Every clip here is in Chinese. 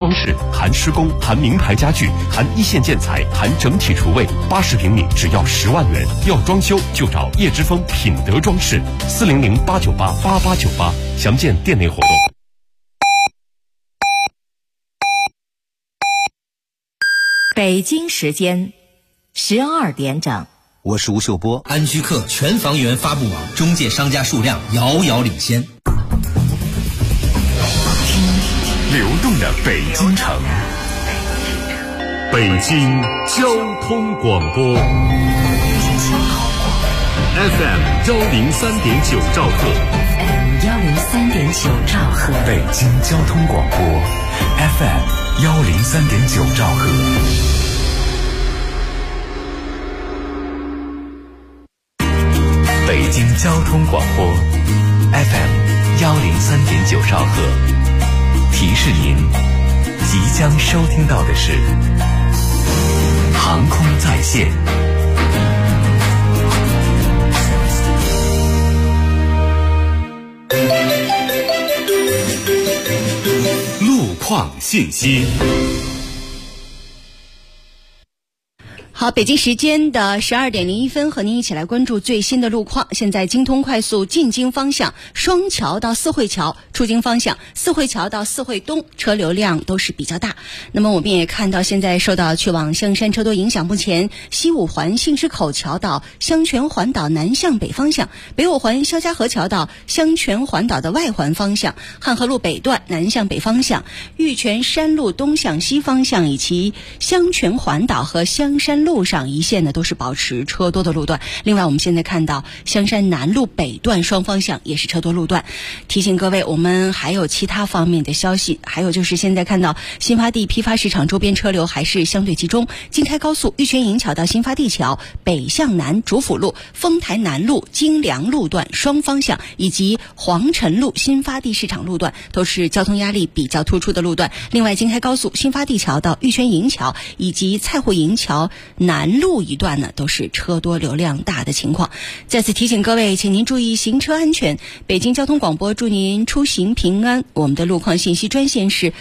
装饰，含施工，含名牌家具，含一线建材，含整体厨卫，80平米只要10万元。要装修就找叶之峰品德装饰，400-898-8898，详见店内活动。 北京时间12点整， 我是吴秀波。 安居客全房源发布网中介商家数量遥遥领先。 流动的北京城，北京交通广播 FM 103.9兆赫 103.9兆赫， 北京交通广播 FM 103.9兆赫。北京交通广播 FM 103.9兆赫，提示您即将收听到的是航空在线。 路况信息。 好，北京时间的12点01分，和您一起来关注最新的路况。现在京通快速进京方向双桥到四惠桥，出京方向四惠桥到四惠东车流量都是比较大。那么我们也看到，现在受到去往香山车多影响，目前西五环信市口桥到香泉环岛南向北方向，北五环肖家河桥到香泉环岛的外环方向，汉河路北段南向北方向，玉泉山路东向西方向，以及香泉环岛和香山路上一线呢都是保持车多的路段。另外我们现在看到香山南路北段双方向也是车多路段。提醒各位，我们还有其他方面的消息，还有就是现在看到新发地批发市场周边车流还是相对集中，京开高速玉泉营桥到新发地桥北向南主辅路丰台南路京良路段双方向，以及黄辰路新发地市场路段都是交通压力比较突出的路段。另外京开高速新发地桥到玉泉营桥以及菜户营桥南路一段呢都是车多流量大的情况。再次提醒各位，请您注意行车安全。北京交通广播祝您出行平安。我们的路况信息专线是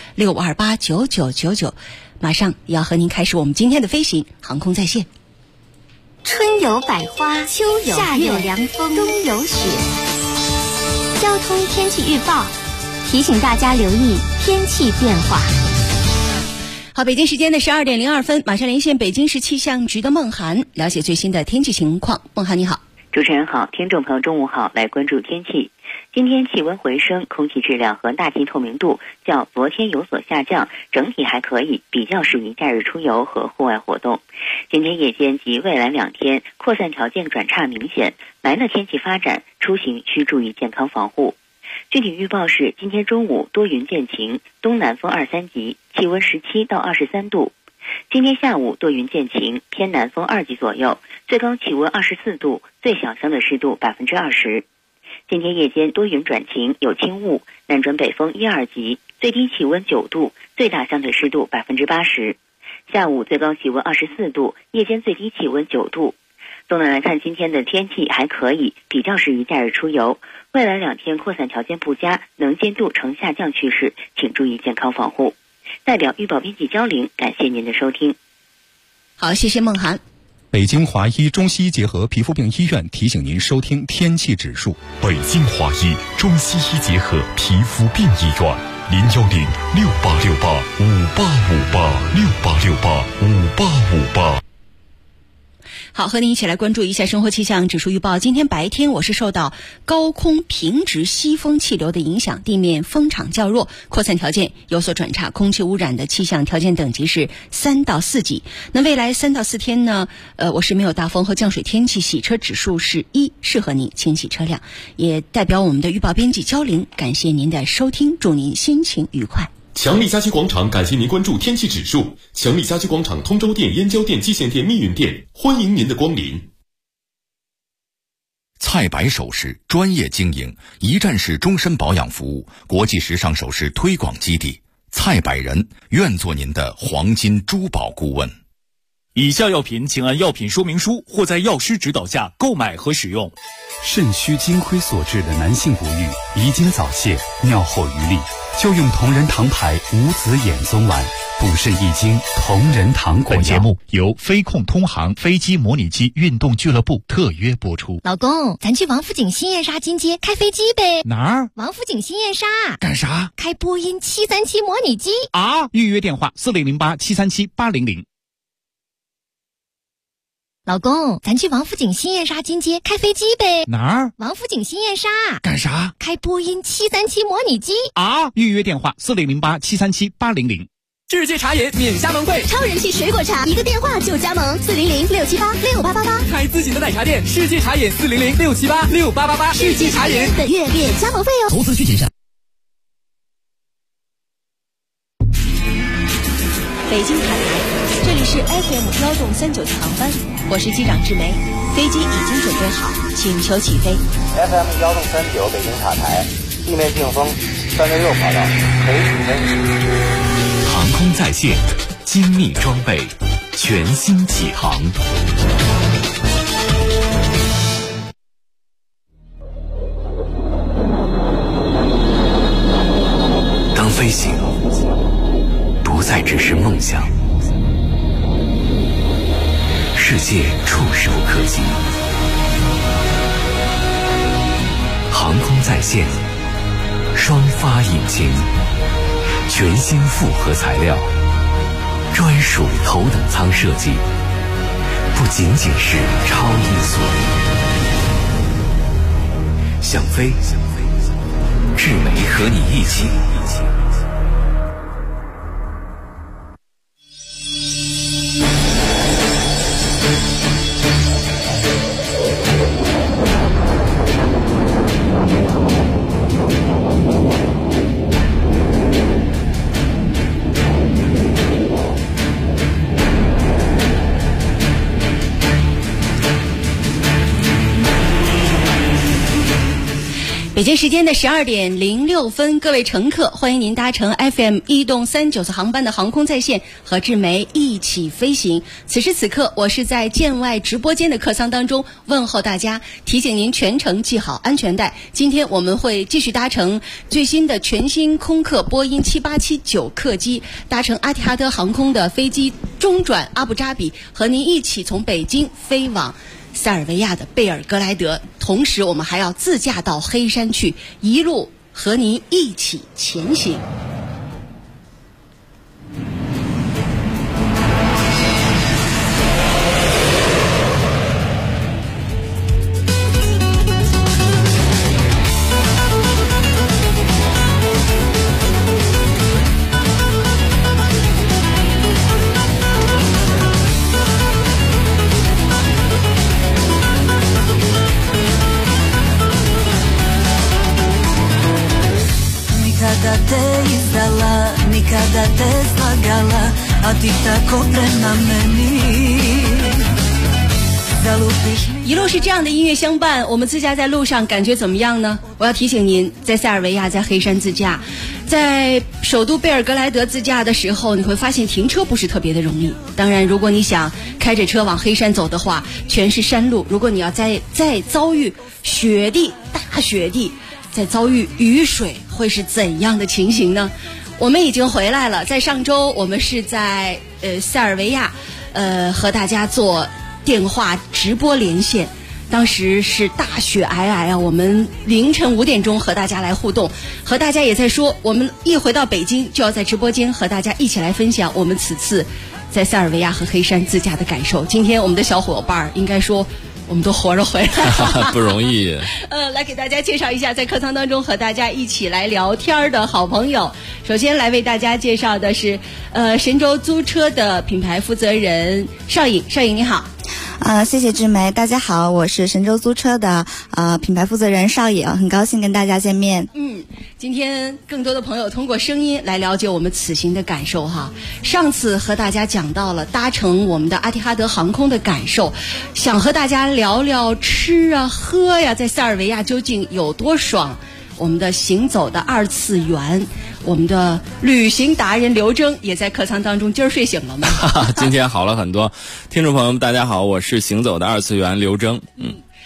65289999，马上要和您开始我们今天的飞行航空在线。 春有百花，秋有夏有凉风，冬有雪。交通天气预报提醒大家留意天气变化。 好，北京时间的12点02分，马上连线北京市气象局的孟涵，了解最新的天气情况。孟涵你好。 主持人好，听众朋友中午好，来关注天气。今天气温回升，空气质量和大气透明度较昨天有所下降，整体还可以，比较适宜假日出游和户外活动。今天夜间及未来2天扩散条件转差明显，来了天气发展，出行需注意健康防护。具体预报是，今天中午多云见晴，东南风2、3级，气温17到23度。今天下午多云见晴，偏南风2级左右，最高气温24度，最小相对湿度20%。今天夜间多云转晴，有轻雾，南转北风1、2级，最低气温9度，最大相对湿度80%。下午最高气温24度，夜间最低气温9度。总的来看，今天的天气还可以，比较适宜假日出游。未来2天扩散条件不佳，能见度呈下降趋势，请注意健康防护。代表预报编辑焦玲，感谢您的收听。 好，谢谢孟涵。 北京华医中西医结合皮肤病医院提醒您收听天气指数。 北京华医中西医结合皮肤病医院，0868585858，68685858。 好，和您一起来关注一下生活气象指数预报。今天白天我是受到高空平直西风气流的影响，地面风场较弱，扩散条件有所转差，空气污染的气象条件等级是3到4级。那未来3到4天呢，我是没有大风和降水天气，洗车指数是1，适合您清洗车辆。也代表我们的预报编辑焦玲，感谢您的收听，祝您心情愉快。 强力家居广场感谢您关注天气指数。强力家居广场通州店、燕郊店、蓟县店、密云店，欢迎您的光临。 蔡白首饰专业经营，一站式终身保养服务，国际时尚首饰推广基地。蔡百人愿做您的黄金珠宝顾问。 以下药品请按药品说明书或在药师指导下购买和使用。 肾虚金亏所致的男性不育、遗精早泄、尿后余力， 就用同仁堂牌无籽眼松丸，补肾益精，同仁堂果药。 本节目由飞控通航飞机模拟机运动俱乐部特约播出。 老公，咱去王府井新燕莎金街开飞机呗？ 哪儿？ 王府井新燕莎。 干啥？ 开波音737模拟机啊！预约电话4008-737-800。 老公，咱去王府井新燕莎金街开飞机呗？ 哪儿？ 王府井新燕莎。 干啥？ 开波音737模拟机啊！预约电话4008-737-800。 世界茶饮免加盟会， 超人气水果茶，一个电话就加盟，400-678-6888， 开自己的奶茶店。世界茶饮400-678-6888， 世界茶饮本月免加盟费哦。 投资需谨慎。 北京塔台，这里是 FM103.9的航班，我是机长志梅，飞机已经准备好，请求起飞。 FM103.9北京塔台，地面净风366跑道，可以起飞。 航空在线，精密装备，全新启航。当飞行不再只是梦想，世界触手可及。航空在线，双发引擎，全新复合材料，专属头等舱设计，不仅仅是超音速。想飞，志梅和你一起。 北京时间的12点06分，各位乘客，欢迎您搭乘 FM103.9次航班的航空在线，和志梅一起飞行。此时此刻，我是在舰外直播间的客舱当中问候大家，提醒您全程系好安全带。今天我们会继续搭乘最新的全新空客波音787-9客机，搭乘阿提哈德航空的飞机中转阿布扎比，和您一起从北京飞往塞尔维亚的贝尔格莱德，同时我们还要自驾到黑山去，一路和您一起前行。一路是这样的音乐相伴，我们自驾在路上感觉怎么样呢？我要提醒您，在塞尔维亚，在黑山自驾，在首都贝尔格莱德自驾的时候，你会发现停车不是特别的容易。当然，如果你想开着车往黑山走的话，全是山路，如果你要再遭遇雪地，大雪地，再遭遇雨水，会是怎样的情形呢？我们已经回来了，在上周我们是在塞尔维亚和大家做电话直播连线，当时是大雪皑皑啊，我们凌晨5点钟和大家来互动，和大家也在说，我们一回到北京就要在直播间和大家一起来分享我们此次在塞尔维亚和黑山自驾的感受。今天我们的小伙伴应该说我们都活着回来了不容易。 来给大家介绍一下在客舱当中和大家一起来聊天的好朋友。首先来为大家介绍的是神州租车的品牌负责人邵颖。邵颖你好。 谢谢志梅，大家好，我是神州租车的品牌负责人邵颖，很高兴跟大家见面。 今天更多的朋友通过声音来了解我们此行的感受哈。上次和大家讲到了搭乘我们的阿提哈德航空的感受，想和大家聊聊吃啊喝呀，在塞尔维亚究竟有多爽。我们的行走的2次元，我们的旅行达人刘征也在客舱当中，今儿睡醒了吗？ 今天好了很多。听众朋友们大家好，我是行走的2次元刘征。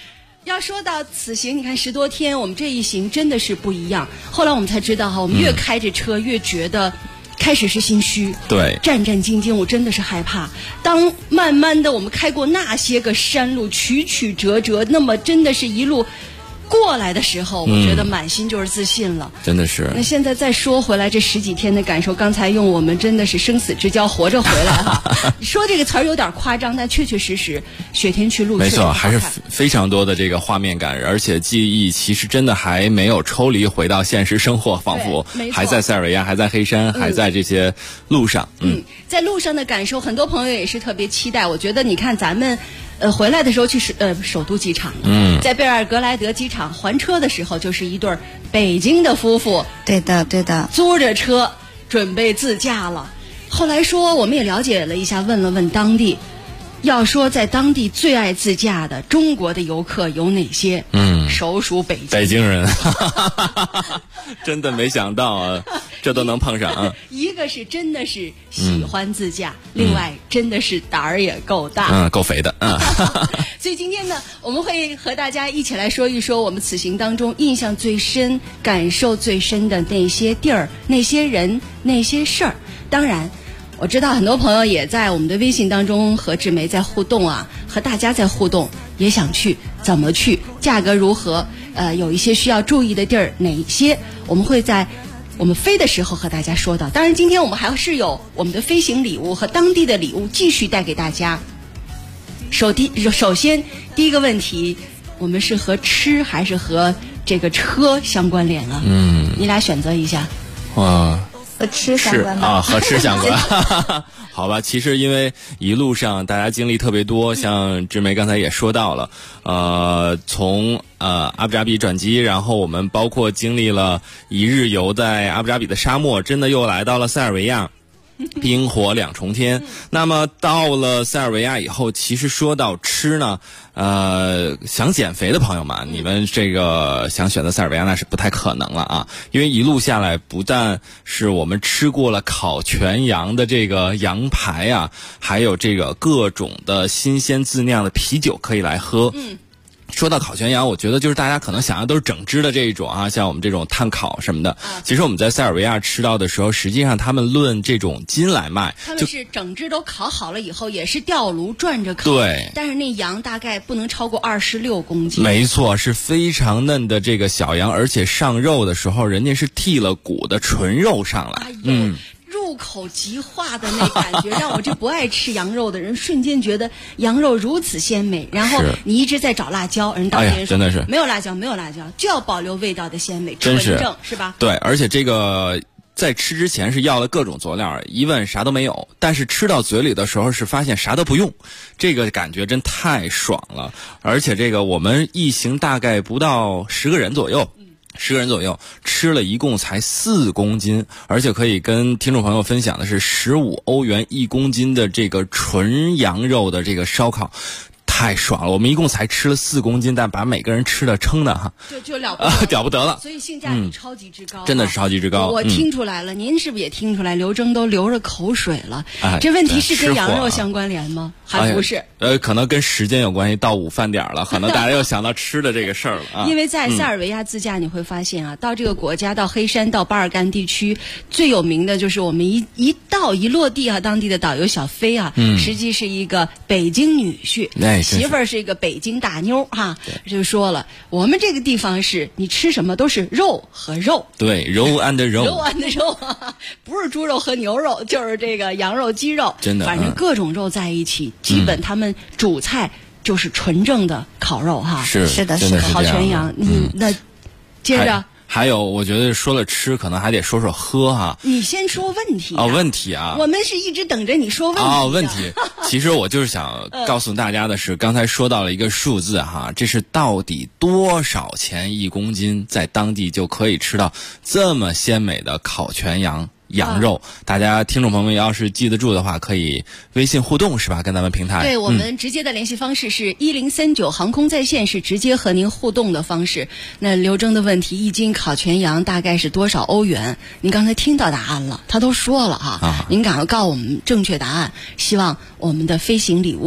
要说到此行，你看10多天，我们这一行真的是不一样。后来我们才知道哈，我们越开着车越觉得开始是心虚， 对， 战战兢兢，我真的是害怕。当慢慢的我们开过那些个山路，曲曲折折，那么真的是一路过来的时候，我觉得满心就是自信了， 真的是。 那现在再说回来这10几天的感受，刚才用我们真的是生死之交活着回来哈，说这个词儿有点夸张，但确确实实雪天去路， 没错，还是非常多的这个画面感，而且记忆其实真的还没有抽离回到现实生活，仿佛还在塞尔维亚，还在黑山，还在这些路上。 在路上的感受，很多朋友也是特别期待。我觉得你看咱们回来的时候去首都机场，在贝尔格莱德机场还车的时候，就是一对北京的夫妇， 对的， 租着车准备自驾了。后来说我们也了解了一下，问了问当地，要说在当地最爱自驾的中国的游客有哪些？首属北京人，真的没想到啊，这都能碰上啊。 一个是真的是喜欢自驾，另外真的是胆儿也够大， 够肥的。 所以今天呢，我们会和大家一起来说一说我们此行当中印象最深、感受最深的那些地儿、那些人、那些事儿。当然我知道很多朋友也在我们的微信当中和志梅在互动啊，和大家在互动，也想去，怎么去，价格如何，有一些需要注意的地儿，哪一些我们会在我们飞的时候和大家说到。当然今天我们还是有我们的飞行礼物和当地的礼物继续带给大家。首先第一个问题，我们是和吃还是和这个车相关联啊？你俩选择一下。 和吃相关吧。 和吃相关。好吧，其实因为一路上大家经历特别多，像志梅刚才也说到了，从阿布扎比转机，然后我们包括经历了一日游在阿布扎比的沙漠，真的又来到了塞尔维亚。冰火两重天。那么到了塞尔维亚以后，其实说到吃呢，想减肥的朋友们，你们这个想选择塞尔维亚那是不太可能了啊，因为一路下来，不但是我们吃过了烤全羊的这个羊排啊，还有这个各种的新鲜自酿的啤酒可以来喝。说到烤全羊，我觉得就是大家可能想要都是整只的这一种啊，像我们这种炭烤什么的。其实我们在塞尔维亚吃到的时候，实际上他们论这种斤来卖， 他们是整只都烤好了以后，也是吊炉转着烤。 对， 但是那羊大概不能超过26公斤。 没错，是非常嫩的这个小羊，而且上肉的时候，人家是剔了骨的纯肉上来。 入口即化的那感觉，让我这不爱吃羊肉的人瞬间觉得羊肉如此鲜美。然后你一直在找辣椒，人当地人说、 真的是没有辣椒，没有辣椒，就要保留味道的鲜美，纯正是吧？ 对，而且这个在吃之前是要了各种佐料，一问啥都没有，但是吃到嘴里的时候是发现啥都不用，这个感觉真太爽了。而且这个我们一行大概不到10个人左右。10个人左右，吃了一共才4公斤，而且可以跟听众朋友分享的是15欧元1公斤的这个纯羊肉的这个烧烤。太爽了！我们一共才吃了4公斤，但把每个人吃的撑的哈， 就了不得， 了不得了。 所以性价比超级之高， 真的是超级之高。 我听出来了，您是不是也听出来？刘铮都流着口水了。这问题是跟羊肉相关联吗？还不是？ 可能跟时间有关系，到午饭点了，可能大家又想到吃的这个事儿了啊。 因为在塞尔维亚自驾，你会发现啊，到这个国家，到黑山，到巴尔干地区，最有名的就是我们一落地啊，当地的导游小飞啊，实际是一个北京女婿，媳妇儿是一个北京大妞哈，就说了，我们这个地方是你吃什么都是肉和肉， 对，肉 and 肉， 肉 and 肉，不是猪肉和牛肉，就是这个羊肉、鸡肉， 真的， 反正各种肉在一起，基本他们主菜就是纯正的烤肉哈， 是的， 烤全羊，那接着。 还有，我觉得说了吃，可能还得说说喝哈。 你先说问题问题啊！ 我们是一直等着你说问题问题。其实我就是想告诉大家的是，刚才说到了一个数字哈，这是到底多少钱1公斤，在当地就可以吃到这么鲜美的烤全羊肉。大家听众朋友们要是记得住的话，可以微信互动是吧？跟咱们平台。 对，我们直接的联系方式是1039航空在线，是直接和您互动的方式。那刘铮的问题，1斤烤全羊大概是多少欧元？您刚才听到答案了，他都说了哈。您赶快告诉我们正确答案，希望我们的飞行礼物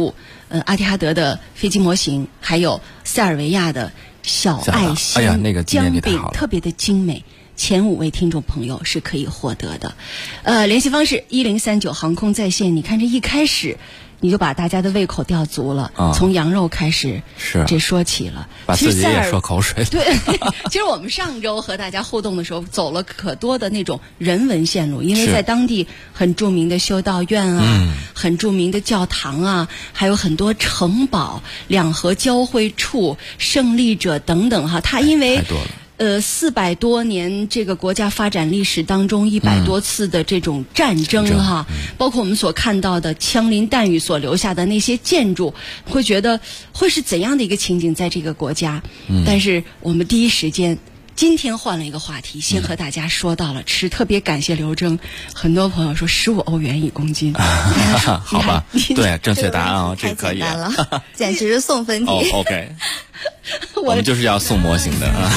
阿提哈德的飞机模型，还有塞尔维亚的小爱心姜饼，特别的精美。前5位听众朋友是可以获得的。联系方式1039航空在线。你看这一开始你就把大家的胃口吊足了，从羊肉开始， 是这说起了， 把自己也说口水了。 对，其实我们上周和大家互动的时候，走了可多的那种人文线路，因为在当地很著名的修道院啊，很著名的教堂啊，还有很多城堡、两河交汇处、胜利者等等哈。它因为太多了。 400多年这个国家发展历史当中100多次的这种战争哈，包括我们所看到的枪林弹雨所留下的那些建筑，会觉得会是怎样的一个情景在这个国家？但是我们第一时间今天换了一个话题，先和大家说到了吃，特别感谢刘征，很多朋友说15欧元1公斤， 好吧，对，正确答案啊，这个可以了，简直是送分题。 OK， 我们就是要送模型的啊。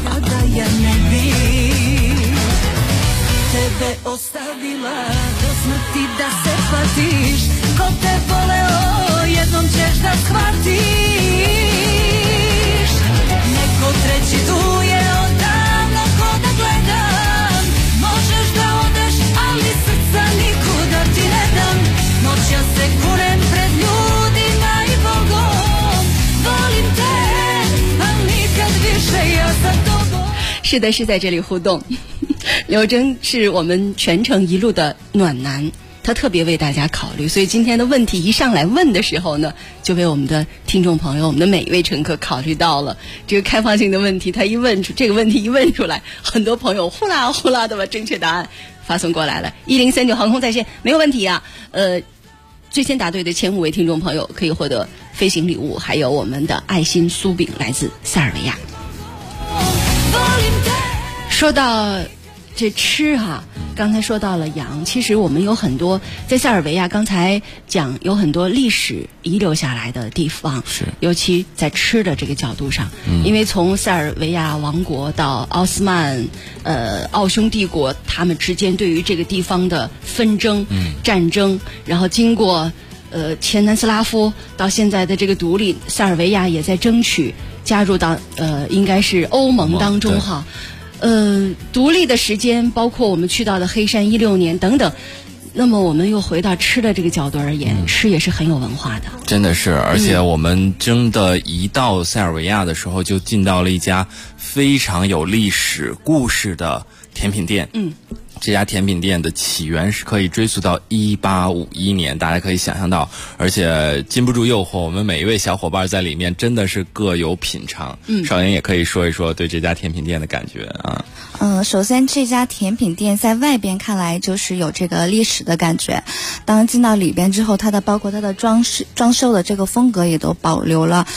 是的，是在这里互动。刘征是我们全程一路的暖男，他特别为大家考虑，所以今天的问题一上来问的时候呢，就为我们的听众朋友、我们的每一位乘客考虑到了这个开放性的问题。他一问出这个问题一问出来，很多朋友呼啦呼啦的把正确答案发送过来了。1039航空在线，没有问题啊。最先答对的前5位听众朋友可以获得飞行礼物，还有我们的爱心酥饼，来自塞尔维亚。说到这吃啊，刚才说到了羊，其实我们有很多在塞尔维亚，刚才讲有很多历史遗留下来的地方， 是尤其在吃的这个角度上，因为从塞尔维亚王国到奥斯曼奥匈帝国，他们之间对于这个地方的纷争、战争，然后经过前南斯拉夫到现在的这个独立，塞尔维亚也在争取加入到应该是欧盟当中哈。独立的时间，包括我们去到的黑山16年等等。那么我们又回到吃的这个角度而言，吃也是很有文化的。 真的是，而且我们真的一到塞尔维亚的时候，就进到了一家非常有历史故事的甜品店。这家甜品店的起源是可以追溯到1851年，大家可以想象到，而且禁不住诱惑，我们每一位小伙伴在里面真的是各有品尝。少妍也可以说一说对这家甜品店的感觉啊。 首先这家甜品店在外边看来就是有这个历史的感觉，当进到里边之后，包括它的装修的这个风格也都保留了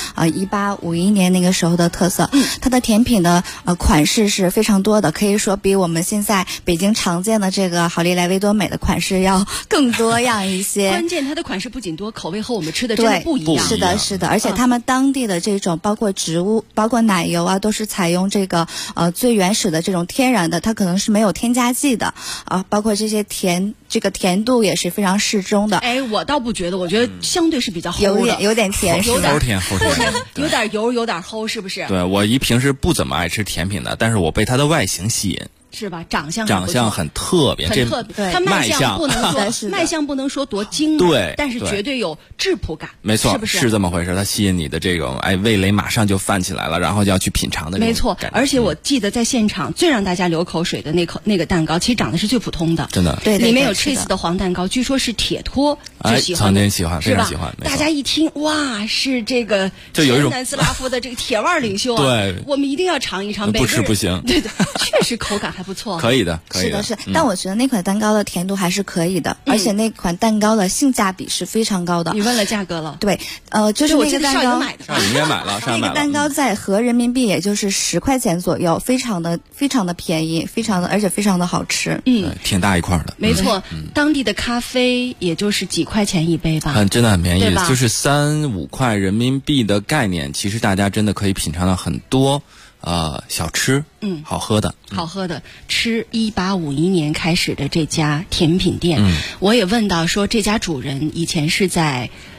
1851年那个时候的特色。它的甜品的款式是非常多的，可以说比我们现在北京常见的这个好利来维多美的款式要更多样一些。 关键它的款式不仅多，口味和我们吃的真的不一样。 是的，是的，而且他们当地的这种包括植物、包括奶油啊，都是采用这个最原始的这种天然的，它可能是没有添加剂的包括这些这个甜度也是非常适中的。 我倒不觉得，我觉得相对是比较齁的， 有点甜， 齁甜， 有点油，有点齁，是不是？ 对，我平时不怎么爱吃甜品的，但是我被它的外形吸引。 是吧？长相很特别， 很特别。它卖相不能说卖相不能说多精美， 对， 但是绝对有质朴感。 没错， 是不是？ 是这么回事？它吸引你的这种味蕾马上就泛起来了，然后就要去品尝的。 没错，而且我记得在现场最让大家流口水的那个蛋糕，其实长得是最普通的， 真的。 对， 里面有 cheese 的黄蛋糕，据说是铁托最喜欢， 曾经喜欢，非常喜欢。 大家一听，哇，是这个就有一种南斯拉夫的这个铁腕领袖啊！ 对， 我们一定要尝一尝。 不吃不行。 对，确实口感还不错。 可以的。 是的，但我觉得那款蛋糕的甜度还是可以的，而且那款蛋糕的性价比是非常高的。 你问了价格了？ 对，就是那个蛋糕， 应该买了， 那个蛋糕在合人民币也就是10块钱左右，非常的便宜，而且非常的好吃。 挺大一块的。 没错，当地的咖啡也就是几块钱一杯吧， 真的很便宜，就是3-5块人民币的概念，其实大家真的可以品尝到很多。小吃，好喝的吃1851年开始的这家甜品店，我也问到说这家主人以前是在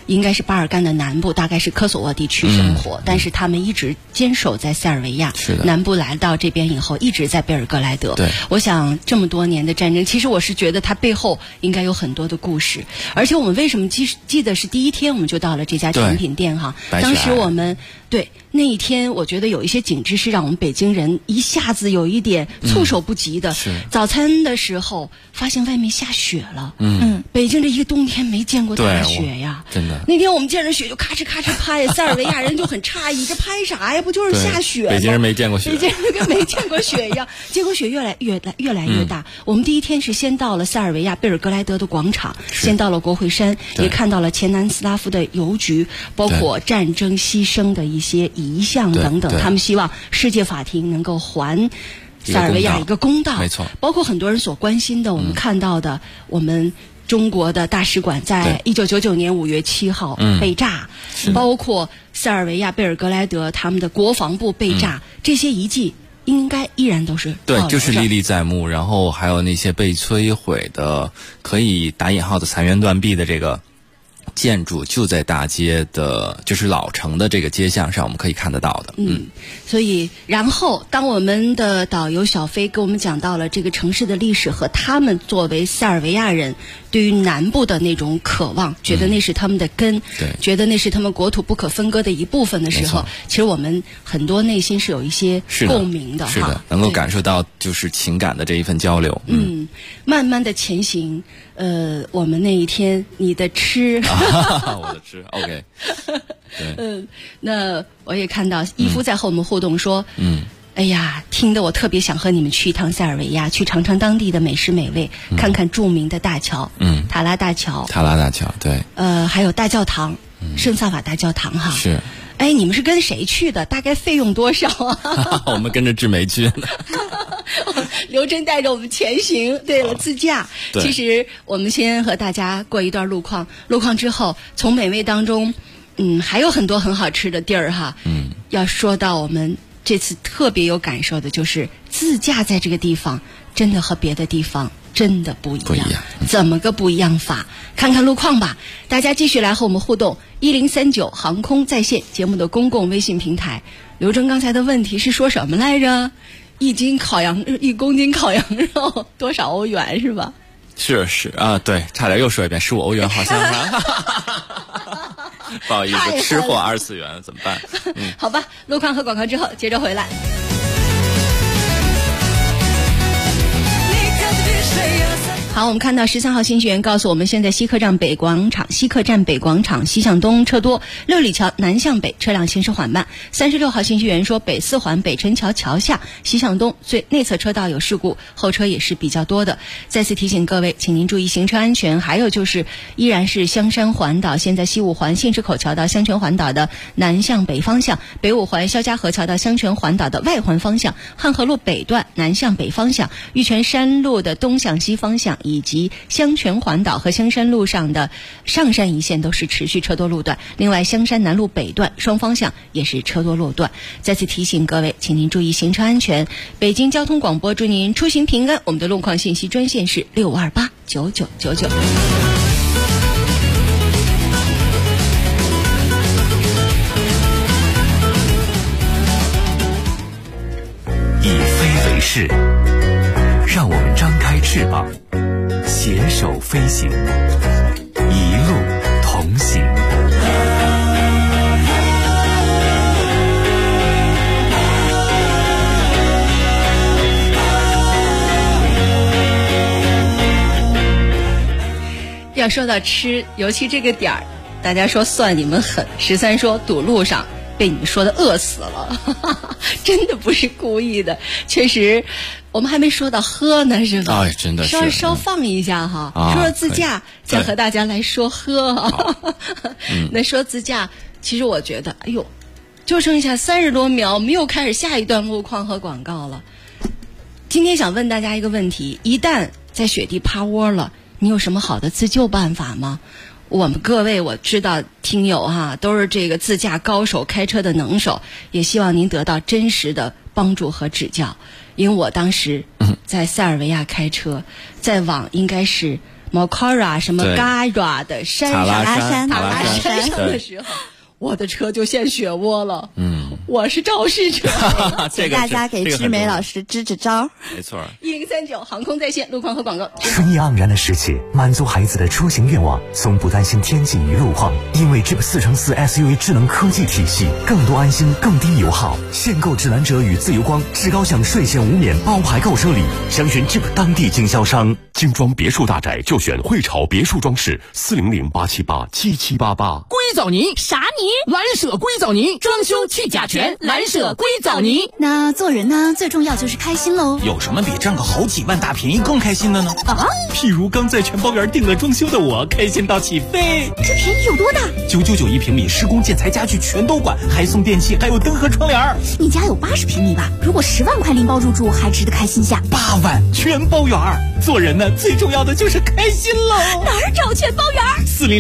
应该是巴尔干的南部，大概是科索沃地区生活，但是他们一直坚守在塞尔维亚。 是的。 南部来到这边以后，一直在贝尔格莱德。 对。 我想这么多年的战争，其实我是觉得它背后应该有很多的故事。而且我们为什么记得是第一天我们就到了这家甜品店哈？当时我们那一天，我觉得有一些景致是让我们北京人一下子有一点措手不及的。早餐的时候发现外面下雪了。北京这一个冬天没见过大雪呀， 真的。 那天我们见着雪就咔哧咔哧拍，塞尔维亚人就很诧异，这拍啥呀？不就是下雪吗？ 北京人没见过雪， 北京人跟没见过雪一样。结果雪越来越大。我们第一天是先到了塞尔维亚贝尔格莱德的广场，先到了国会山，也看到了前南斯拉夫的邮局，包括战争牺牲的一些遗像等等。他们希望世界法庭能够还塞尔维亚一个公道。 没错。 包括很多人所关心的，我们看到的，我们中国的大使馆在1999年5月7号被炸，包括塞尔维亚贝尔格莱德他们的国防部被炸，这些遗迹应该依然都是对，就是历历在目。然后还有那些被摧毁的可以打引号的残垣断壁的这个建筑，就在大街的，就是老城的这个街巷上，我们可以看得到的。 所以然后当我们的导游小飞给我们讲到了这个城市的历史和他们作为塞尔维亚人对于南部的那种渴望，觉得那是他们的根，觉得那是他们国土不可分割的一部分的时候，其实我们很多内心是有一些共鸣的。 是的，能够感受到就是情感的这一份交流。 慢慢的前行。我们那一天你的吃我的吃 OK 对。 那我也看到伊夫在和我们互动说哎呀，听得我特别想和你们去一趟塞尔维亚，去尝尝当地的美食美味，看看著名的大桥塔拉大桥对。 还有大教堂圣萨瓦大教堂哈。 是。 哎，你们是跟谁去的？大概费用多少啊？ 我们跟着志梅去的。 刘真带着我们前行。对了，自驾。其实我们先和大家过一段路况之后，从美味当中还有很多很好吃的地儿哈。要说到我们这次特别有感受的就是自驾在这个地方真的和别的地方真的不一样。怎么个不一样法？看看路况吧。大家继续来和我们互动。1039航空在线节目的公共微信平台。刘征刚才的问题是说什么来着？1公斤烤羊肉多少欧元是吧？ 是啊，对，差点又说一遍15欧元好像。不好意思，吃货2次元怎么办？ 好吧，路况和广告之后接着回来。好，我们看到13号信息员告诉我们，现在西客站北广场西向东车多，6里桥南向北车辆行驶缓慢。36号信息员说，北4环北辰桥桥下西向东最内侧车道有事故，后车也是比较多的。再次提醒各位，请您注意行车安全。还有就是依然是香山环岛，现在西5环信市口桥到香泉环岛的南向北方向，北5环肖家河桥到香泉环岛的外环方向，汉河路北段南向北方向，玉泉山路的东向西方向，以及香泉环岛和香山路上的上山一线都是持续车多路段。另外，香山南路北段双方向也是车多路段。再次提醒各位，请您注意行车安全。北京交通广播祝您出行平安。我们的路况信息专线是6289999。 以飞为誓，让我们张开翅膀，携手飞行，一路同行。 要说到吃，尤其这个点儿，大家说算你们狠，13说堵路上被你们说的饿死了，真的不是故意的。确实，我们还没说到喝呢，是吧？ 哎，真的是稍放一下哈，说说自驾，再和大家来说喝。那说自驾，其实我觉得，哎呦，就剩下30多秒，我们又开始下一段路况和广告了。今天想问大家一个问题：一旦在雪地趴窝了，你有什么好的自救办法吗？我们各位，我知道听友哈都是这个自驾高手，开车的能手，也希望您得到真实的帮助和指教。因为我当时在塞尔维亚开车，在往应该是 Mocara 什么 Gara 的山上塔拉山上的时候，我的车就现漩涡了。我是肇事者。 请大家给志梅老师支支招。 没错。 1039航空在线路况和广告。 春意盎然的时节，满足孩子的出行愿望，从不担心天气与路况，因为 Jeep 4x4 SUV 智能科技体系，更多安心，更低油耗。限购指南者与自由光至高享税前无免包牌购车礼，详询 Jeep 当地经销商。 精装别墅大宅就选汇潮别墅装饰，400-878-7788。 硅藻泥啥泥？ 蓝舍硅藻泥，装修去甲醛，蓝舍硅藻泥。 那做人呢，最重要就是开心喽。 有什么比挣个好几万大便宜更开心的呢？ 啊， 譬如刚在全包园定了装修的我，开心到起飞。 这便宜有多大 ？999一平米，施工建材家具全都管，还送电器，还有灯和窗帘。 你家有80平米吧？如果10万块拎包入住，还值得开心下。 8万全包园，做人呢最重要的就是开心喽。 哪儿找全包园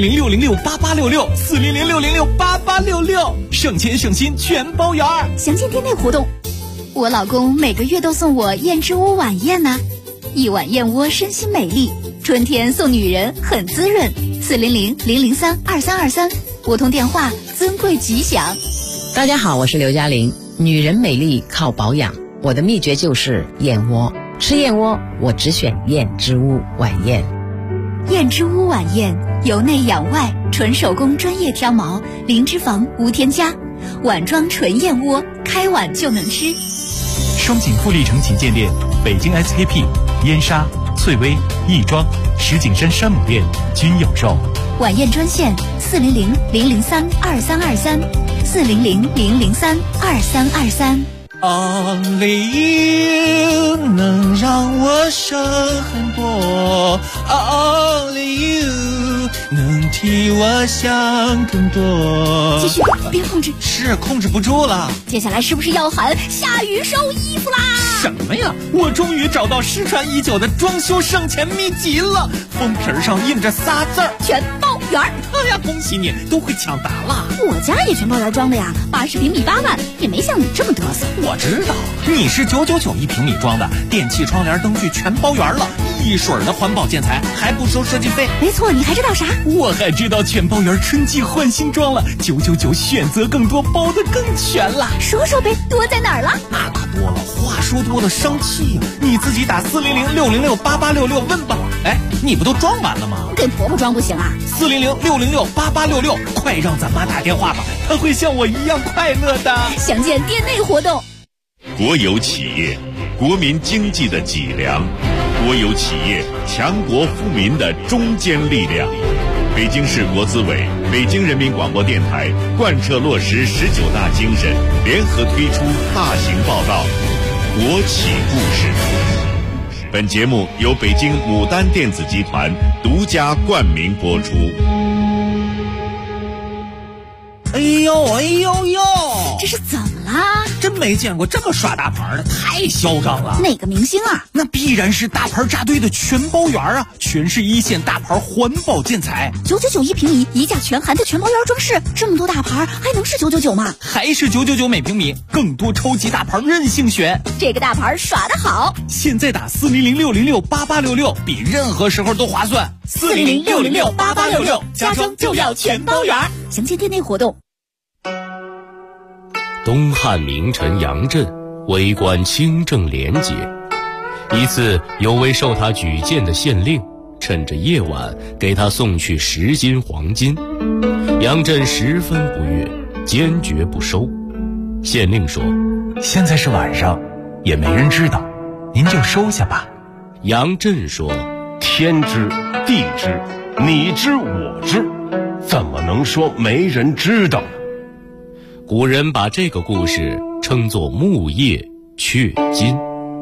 ？400-606-8866，400-606-8866，省钱省心全包园。 详见店内活动。我老公每个月都送我燕之屋晚宴呢，一碗燕窝身心美丽，春天送女人很滋润。400-003-2323，拨通电话尊贵吉祥。 大家好，我是刘嘉玲。女人美丽靠保养，我的秘诀就是燕窝。吃燕窝我只选燕之屋晚宴。 燕之屋晚宴，由内养外，纯手工专业挑毛，零脂肪无添加，碗装纯燕窝，开碗就能吃。 双井富力城旗舰店、北京 SKP、燕莎、翠微、亦庄、石景山山姆店均有售。 晚宴专线400-003-2323，400-003-2323。 Only you 能让我省很多 ，Only you 能替我想更多。 继续，别控制。 是控制不住了。 接下来是不是要喊下雨收衣服啦？ 什么呀？我终于找到失传已久的装修省钱秘籍了，封皮上印着仨字儿： 全包园。 哎呀，恭喜你，都会抢答了。 我家也全包园装的呀，80平米8万，也没像你这么嘚瑟。 我知道，你是999一平米装的，电器、窗帘、灯具全包圆了，一水儿的环保建材，还不收设计费。 没错，你还知道啥？ 我还知道全包圆春季换新装了，999选择更多，包得更全了。 说说呗，多在哪儿了？ 那可多了，话说多了伤气呀。你自己打400-606-8866问吧。哎，你不都装完了吗？ 给婆婆装不行啊 ？400-606-8866，快让咱妈打电话吧，她会像我一样快乐的。 详见店内活动。 国有企业，国民经济的脊梁；国有企业，强国富民的中坚力量。北京市国资委、北京人民广播电台贯彻落实19大精神，联合推出大型报道《国企故事》。本节目由北京牡丹电子集团独家冠名播出。 哎呦哎呦呦！ 这是怎么啦？ 真没见过这么耍大牌的，太嚣张了。 哪个明星啊？ 那必然是大牌扎堆的全包园啊，全是一线大牌环保建材。 999一平米，一价全含的全包园装饰，这么多大牌还能是999吗？ 还是999每平米，更多超级大牌任性选。 这个大牌耍得好！ 现在打400-606-8866，比任何时候都划算。 400-606-8866，家装就要全包园。详见店内活动。 东汉名臣杨震为官清正廉洁，一次有位受他举荐的县令趁着夜晚给他送去10斤黄金，杨震十分不悦，坚决不收。县令说： 现在是晚上，也没人知道，您就收下吧。 杨震说： 天知地知，你知我知，怎么能说没人知道？ 古人把这个故事称作木叶雀金。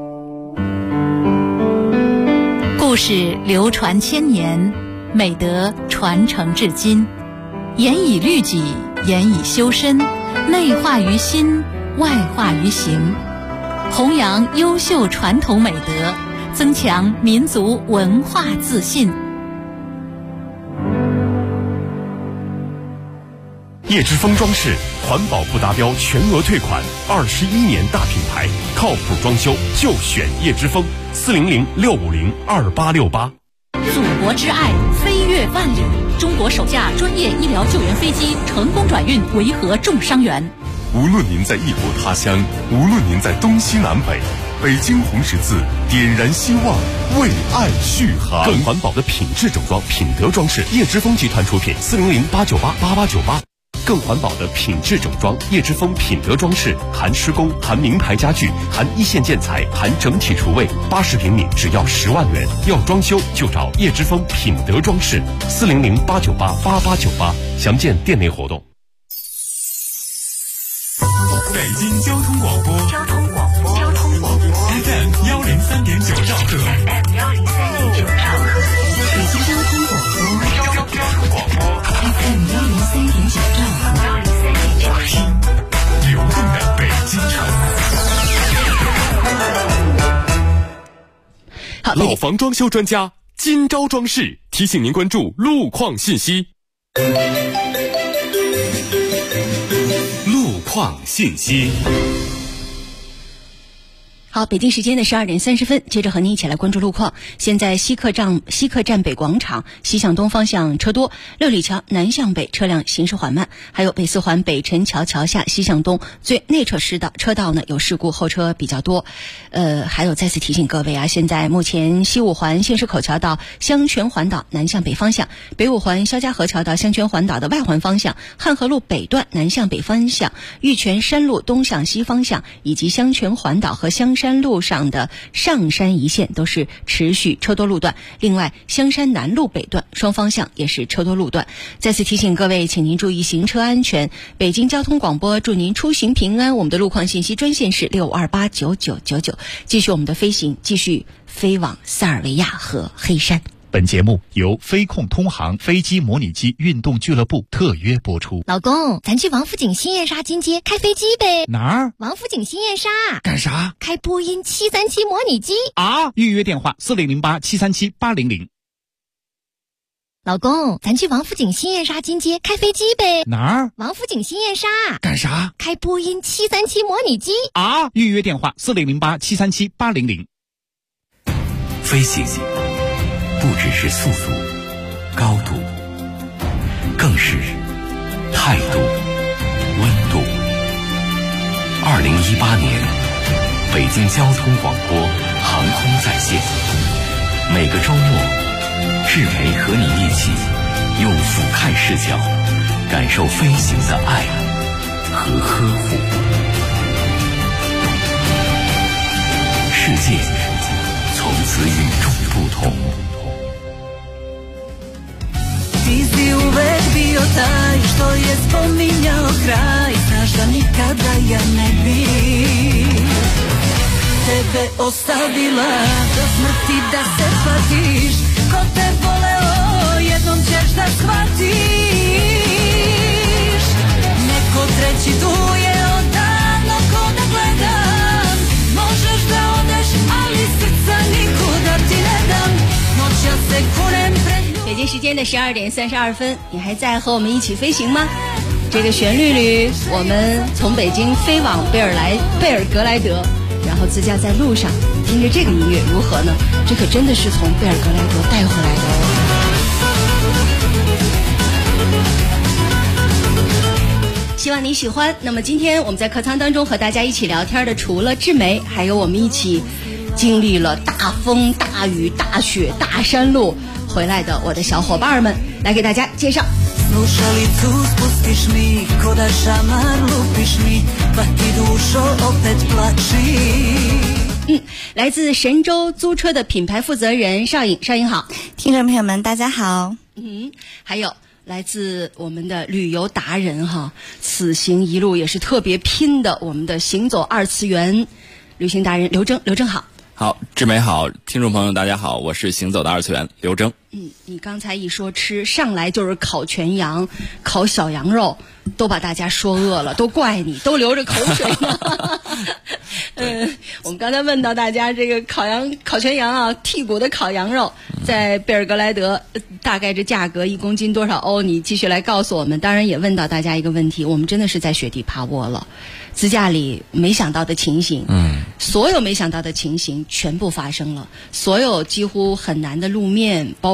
故事流传千年，美德传承至今，严以律己，严以修身，内化于心，外化于行，弘扬优秀传统美德，增强民族文化自信。 叶之峰装饰环保不达标全额退款，21年大品牌，靠谱装修就选叶之峰，400-650-2868。 国之爱飞越万里，中国首架专业医疗救援飞机成功转运维和重伤员。 无论您在异国他乡，无论您在东西南北，北京红十字点燃希望，为爱续航。更环保的品质整装，品德装饰，叶之峰集团出品，400-898-8898。更环保的品质整装，叶之峰品德装饰，含施工，含名牌家具，含一线建材，含整体厨卫，80平米只要10万元。要装修就找叶之峰品德装饰，400-898-8898。详见店内活动。 北京交通广播，FM 103.9兆赫， 北京交通广播，FM 103.9兆赫， 流动的北京城。 好，老房装修专家金招装饰提醒您关注路况信息。路况信息。 好，北京时间的12:30，接着和您一起来关注路况。现在西客站北广场西向东方向车多，六里桥南向北车辆行驶缓慢，还有北四环北辰桥桥下西向东最内侧车道呢有事故，后车比较多。还有再次提醒各位啊，现在目前西五环新市口桥到香泉环岛南向北方向，北五环肖家河桥到香泉环岛的外环方向，汉河路北段南向北方向，玉泉山路东向西方向，以及香泉环岛和香山路上的上山一线都是持续车多路段。另外，香山南路北段双方向也是车多路段。再次提醒各位，请您注意行车安全。北京交通广播祝您出行平安。我们的路况信息专线是6289999。继续我们的飞行，继续飞往塞尔维亚和黑山。 本节目由飞控通航飞机模拟机运动俱乐部特约播出。 老公，咱去王府井新燕莎金街开飞机呗？ 哪儿？ 王府井新燕莎。 干啥？ 开波音737模拟机啊！预约电话4008737800。 老公，咱去王府井新燕莎金街开飞机呗？ 哪儿？ 王府井新燕莎。 干啥？ 开波音737模拟机啊！预约电话4008737800。 飞行不只是速度、高度，更是态度、温度。2018年，北京交通广播航空在线，每个周末，志梅和你一起用俯瞰视角，感受飞行的爱和呵护。世界从此与众不同。 Ti si uvek bio taj što je spominjao kraj, znaš da nikada ja ne bi tebe ostavila do smrti da se patiš, ko te voleo jednom ćeš da shvatiš, neko treći tu je odavno ko da gledam, možeš da odeš ali srca nikuda ti ne dam, noća se kunem pred 北京时间的12:32，你还在和我们一起飞行吗？这个旋律里，我们从北京飞往贝尔格莱德，然后自驾在路上，听着这个音乐如何呢？这可真的是从贝尔格莱德带回来的哦。希望你喜欢。那么今天我们在客舱当中和大家一起聊天的，除了志梅，还有我们一起经历了大风、大雨、大雪、大山路回来的我的小伙伴们，来给大家介绍。来自神州租车的品牌负责人邵颖好。 听众朋友们大家好。 还有来自我们的旅游达人哈，此行一路也是特别拼的，我们的行走二次元旅行达人刘铮好。 好，志梅好，听众朋友大家好，我是行走的二次元刘铮。 你刚才一说吃，上来就是烤全羊、烤小羊肉，都把大家说饿了，都怪你，都流着口水呢。我们刚才问到大家这个烤全羊啊，剔骨的烤羊肉，在贝尔格莱德大概这价格1公斤多少欧？你继续来告诉我们。当然也问到大家一个问题，我们真的是在雪地趴窝了。自驾里没想到的情形，所有没想到的情形全部发生了，所有几乎很难的路面，包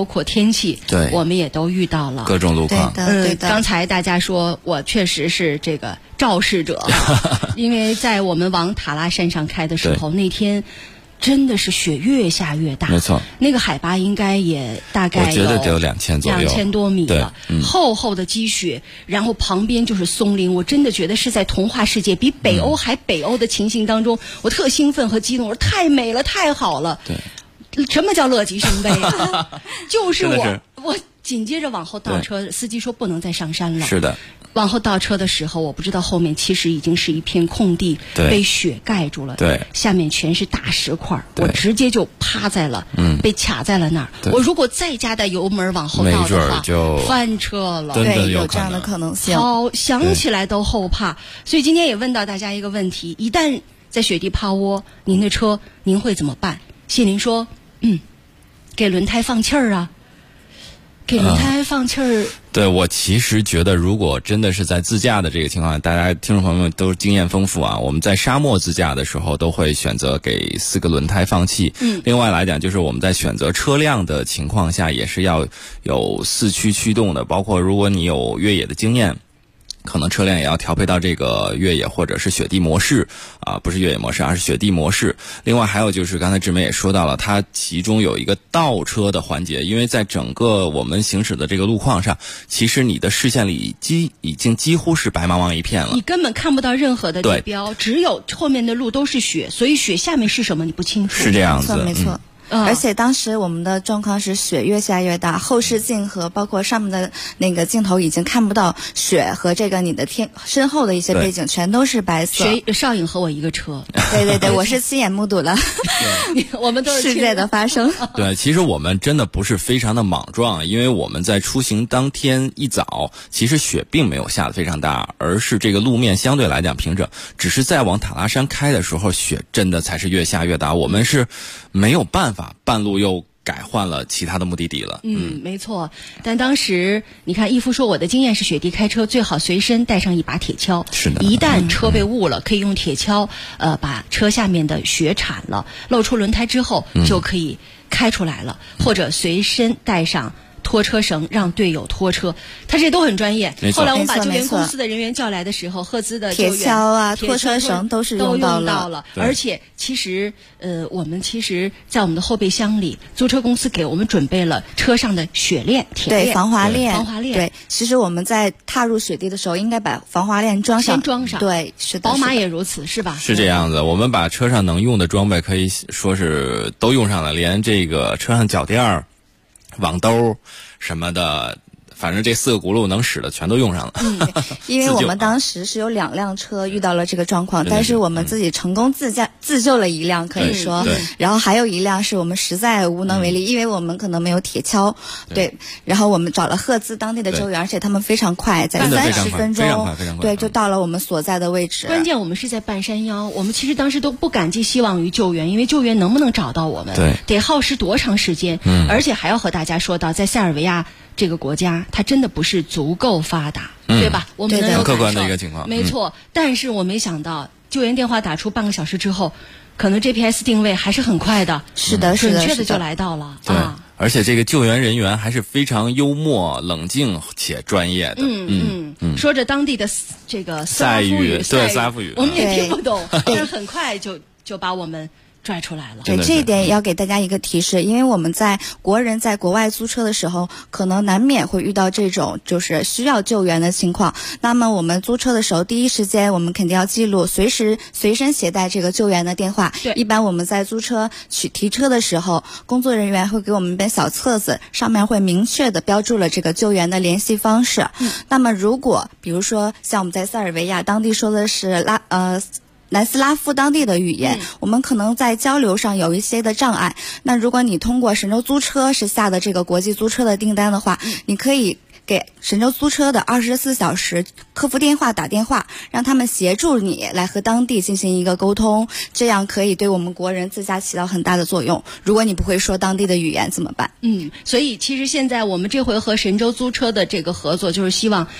包括天气， 对， 我们也都遇到了各种路况。 对的。 刚才大家说我确实是这个肇事者，因为在我们往塔拉山上开的时候，那天真的是雪越下越大， 没错， 那个海拔应该也大概我觉得得有2000左右 ，2000多米了，厚厚的积雪，然后旁边就是松林，我真的觉得是在童话世界，比北欧还北欧的情形当中，我特兴奋和激动，我说太美了，太好了。 对， 什么叫乐极生悲啊？就是我紧接着往后倒车，司机说不能再上山了。 是的。 往后倒车的时候，我不知道后面其实已经是一片空地，被雪盖住了。 对， 下面全是大石块，我直接就趴在了，被卡在了那儿。我如果再加点油门往后倒的话， 就翻车了。 对，有这样的可能性。 好，想起来都后怕。所以今天也问到大家一个问题：一旦在雪地趴窝，您的车您会怎么办？谢林说：“给轮胎放气儿啊。”给轮胎放气儿。 对，我其实觉得，如果真的是在自驾的这个情况下，大家听众朋友们都经验丰富啊。我们在沙漠自驾的时候，都会选择给4个轮胎放气。另外来讲，就是我们在选择车辆的情况下，也是要有4驱驱动的，包括如果你有越野的经验。可能车辆也要调配到这个越野或者是雪地模式啊，不是越野模式，而是雪地模式。另外还有就是刚才志梅也说到了，它其中有一个倒车的环节，因为在整个我们行驶的这个路况上，其实你的视线里已经几乎是白茫茫一片了， 你根本看不到任何的地标，只有后面的路都是雪，所以雪下面是什么你不清楚。 是这样子， 没错。而且当时我们的状况是雪越下越大，后视镜和包括上面的那个镜头已经看不到雪和这个你的身后的一些背景全都是白色。 少颖和我一个车， 对，我是亲眼目睹了我们都是事件的发生。 对，其实我们真的不是非常的莽撞，因为我们在出行当天一早，其实雪并没有下得非常大，而是这个路面相对来讲平整，只是在往塔拉山开的时候，雪真的才是越下越大，我们是没有办法。半路又改换了其他的目的地了。 没错。但当时你看，义父说我的经验是雪地开车最好随身带上一把铁锹， 是的， 一旦车被误了，可以用铁锹把车下面的雪铲了，露出轮胎之后就可以开出来了，或者随身带上拖车绳让队友拖车，他这些都很专业。后来我们把救援公司的人员叫来的时候，赫兹的铁锹啊、拖车绳都是用到了。 而且其实我们在我们的后备箱里，租车公司给我们准备了车上的雪链、铁链、 防滑链。 对， 其实我们在踏入雪地的时候，应该把防滑链装上。 先装上。 对，是的。 宝马也如此，是吧？ 是这样子，我们把车上能用的装备可以说是都用上了，连这个车上脚垫儿、网兜什么的，反正这4个轱辘能使的全都用上了。 因为我们当时是有2辆车遇到了这个状况，但是我们自己成功自救了1辆，可以说，然后还有1辆是我们实在无能为力，因为我们可能没有铁锹，对，然后我们找了赫兹当地的救援，而且他们非常快，在30分钟，对，就到了我们所在的位置。 关键我们是在半山腰，我们其实当时都不敢寄希望于救援，因为救援能不能找到我们，得耗时多长时间，而且还要和大家说到，在塞尔维亚这个国家，它真的不是足够发达，对吧？我们能有客观的一个情况， 没错。但是我没想到，救援电话打出半个小时之后，可能 GPS 定位还是很快的， 是的， 准确的就来到了。 对，而且这个救援人员还是非常幽默、冷静且专业的。 说着当地的这个塞语，对，塞夫语， 我们也听不懂，但是很快就把我们拽出来了。 对，这一点也要给大家一个提示，因为我们国人在国外租车的时候，可能难免会遇到这种就是需要救援的情况。那么我们租车的时候，第一时间我们肯定要记录，随身携带这个救援的电话。 对， 一般我们在租车提车的时候，工作人员会给我们一本小册子，上面会明确的标注了这个救援的联系方式。那么如果比如说像我们在塞尔维亚当地说的是南斯拉夫当地的语言，我们可能在交流上有一些的障碍。那如果你通过神州租车是下的这个国际租车的订单的话，你可以给神州租车的24小时客服电话打电话，让他们协助你来和当地进行一个沟通，这样可以对我们国人自驾起到很大的作用。如果你不会说当地的语言怎么办？ 所以其实现在我们这回和神州租车的这个合作，就是希望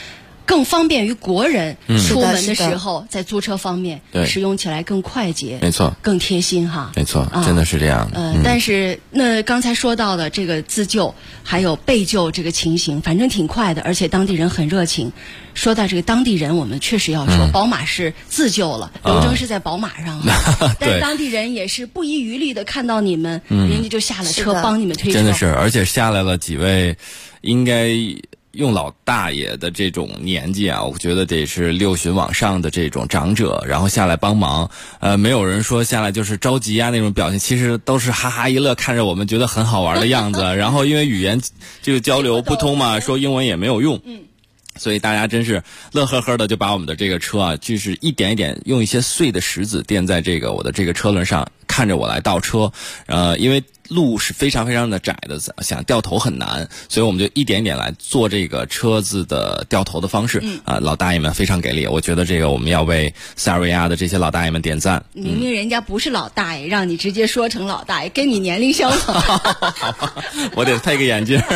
更方便于国人出门的时候，在租车方面使用起来更快捷， 没错， 更贴心哈。 没错，真的是这样的。 但是那刚才说到的这个自救还有被救这个情形，反正挺快的，而且当地人很热情。说到这个当地人，我们确实要说，宝马是自救了，刘征是在宝马上但是当地人也是不遗余力的看到你们，人家就下了车帮你们推车， 真的是，而且下来了几位，应该用老大爷的这种年纪啊，我觉得得是60往上的这种长者，然后下来帮忙，没有人说下来就是着急啊那种表现，其实都是哈哈一乐，看着我们觉得很好玩的样子。然后因为语言这个交流不通嘛，说英文也没有用。所以大家真是乐呵呵的就把我们的这个车啊，就是一点一点用一些碎的石子垫在这个我的这个车轮上，看着我来倒车。因为路是非常非常的窄的，想掉头很难，所以我们就一点一点来做这个车子的掉头的方式。老大爷们非常给力，我觉得这个我们要为塞尔维亚的这些老大爷们点赞。 明明人家不是老大爷，让你直接说成老大爷，跟你年龄相仿。 我得配个眼镜。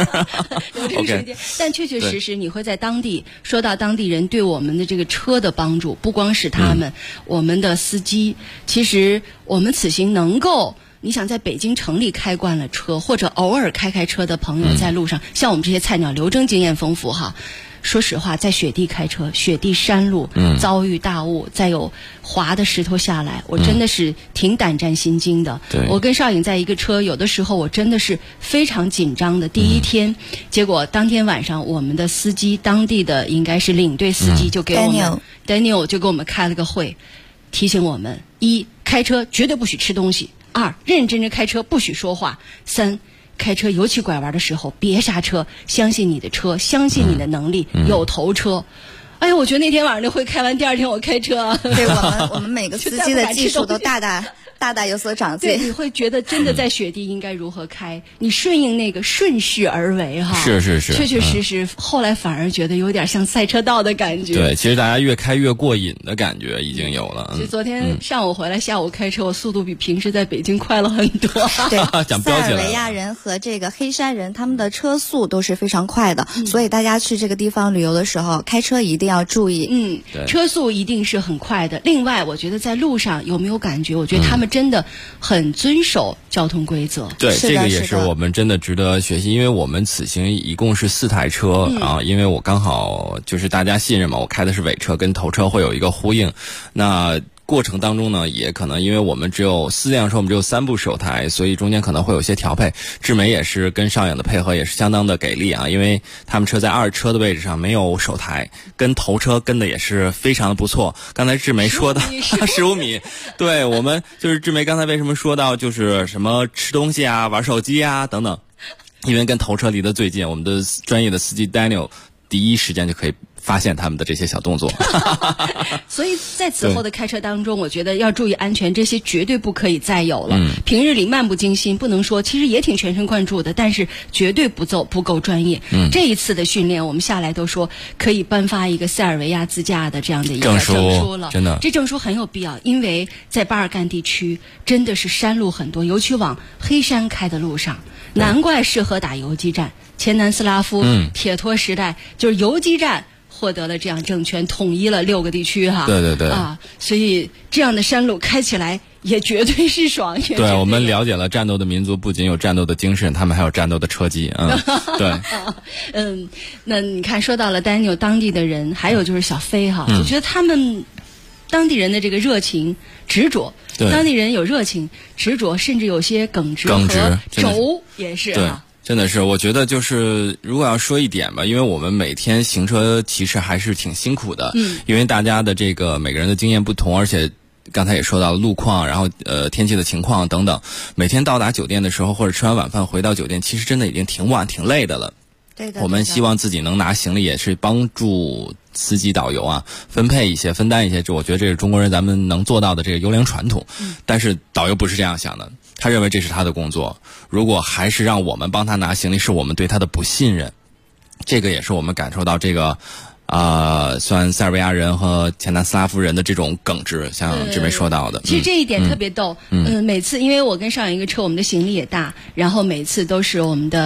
OK， 但确确实实你会在当地说到当地人对我们的这个车的帮助，不光是他们，我们的司机，其实我们此行能够。你想在北京城里开惯了车，或者偶尔开车的朋友，在路上，像我们这些菜鸟，刘征经验丰富哈。说实话，在雪地开车，雪地山路，遭遇大雾，再有滑的石头下来，我真的是挺胆战心惊的。我跟少颖在一个车，有的时候我真的是非常紧张的。第一天，结果当天晚上，我们的司机，当地的应该是领队司机，就给我们 Daniel 就给我们开了个会，提醒我们：一，开车绝对不许吃东西。2，认认真真开车，不许说话。3，开车尤其拐弯的时候别刹车，相信你的车，相信你的能力，有头车。哎呀，我觉得那天晚上那会开完，第二天我开车， 对我们每个司机的技术都大大有所长进。 对，你会觉得真的在雪地应该如何开，你顺应那个顺势而为哈。 是， 确确实实，后来反而觉得有点像赛车道的感觉。 对，其实大家越开越过瘾的感觉已经有了。 其实昨天上午回来，下午开车，我速度比平时在北京快了很多。 对， 想飙起来了。 塞尔维亚人和这个黑山人，他们的车速都是非常快的，所以大家去这个地方旅游的时候，开车一定要注意。 车速一定是很快的。另外，我觉得在路上有没有感觉？我觉得他们真的很遵守交通规则。 对，这个也是我们真的值得学习，因为我们此行一共是4台车啊，因为我刚好就是大家信任嘛，我开的是尾车，跟头车会有一个呼应。那过程当中呢，也可能因为我们只有4辆车，我们只有3部手台，所以中间可能会有些调配。志美也是跟上影的配合也是相当的给力啊，因为他们车在2车的位置上没有手台，跟头车跟的也是非常的不错。刚才志梅说的15米，对，我们就是志梅刚才为什么说到就是什么吃东西啊、玩手机啊等等，因为跟头车离得最近，我们的专业的司机 Daniel 第一时间就可以发现他们的这些小动作。 所以在此后的开车当中，我觉得要注意安全，这些绝对不可以再有了。平日里漫不经心，不能说其实也挺全神贯注的，但是绝对不够专业。这一次的训练，我们下来都说可以颁发一个塞尔维亚自驾的这样的一个证书了。 真的， 这证书很有必要，因为在巴尔干地区真的是山路很多，尤其往黑山开的路上，难怪适合打游击战。前南斯拉夫铁托时代就是游击战获得了这样政权，统一了6个地区哈。 对啊，所以这样的山路开起来也绝对是爽。 对，我们了解了战斗的民族不仅有战斗的精神，他们还有战斗的车技。对。 那你看说到了丹尼尔当地的人，还有就是小飞哈，我觉得他们当地人的这个热情执着，当地人有热情执着，甚至有些耿直和轴也是哈。 真的是，我觉得就是如果要说一点吧，因为我们每天行车其实还是挺辛苦的，因为大家的这个每个人的经验不同，而且刚才也说到了路况，然后天气的情况等等，每天到达酒店的时候或者吃完晚饭回到酒店，其实真的已经挺晚挺累的了。 对的， 我们希望自己能拿行李，也是帮助司机导游啊分配一些分担一些，我觉得这是中国人咱们能做到的这个优良传统。但是导游不是这样想的，他认为这是他的工作，如果还是让我们帮他拿行李，是我们对他的不信任。这个也是我们感受到这个算塞尔维亚人和前南斯拉夫人的这种耿直，像志梅说到的。 其实这一点特别逗。每次因为我跟上一个车，我们的行李也大，然后每次都是我们的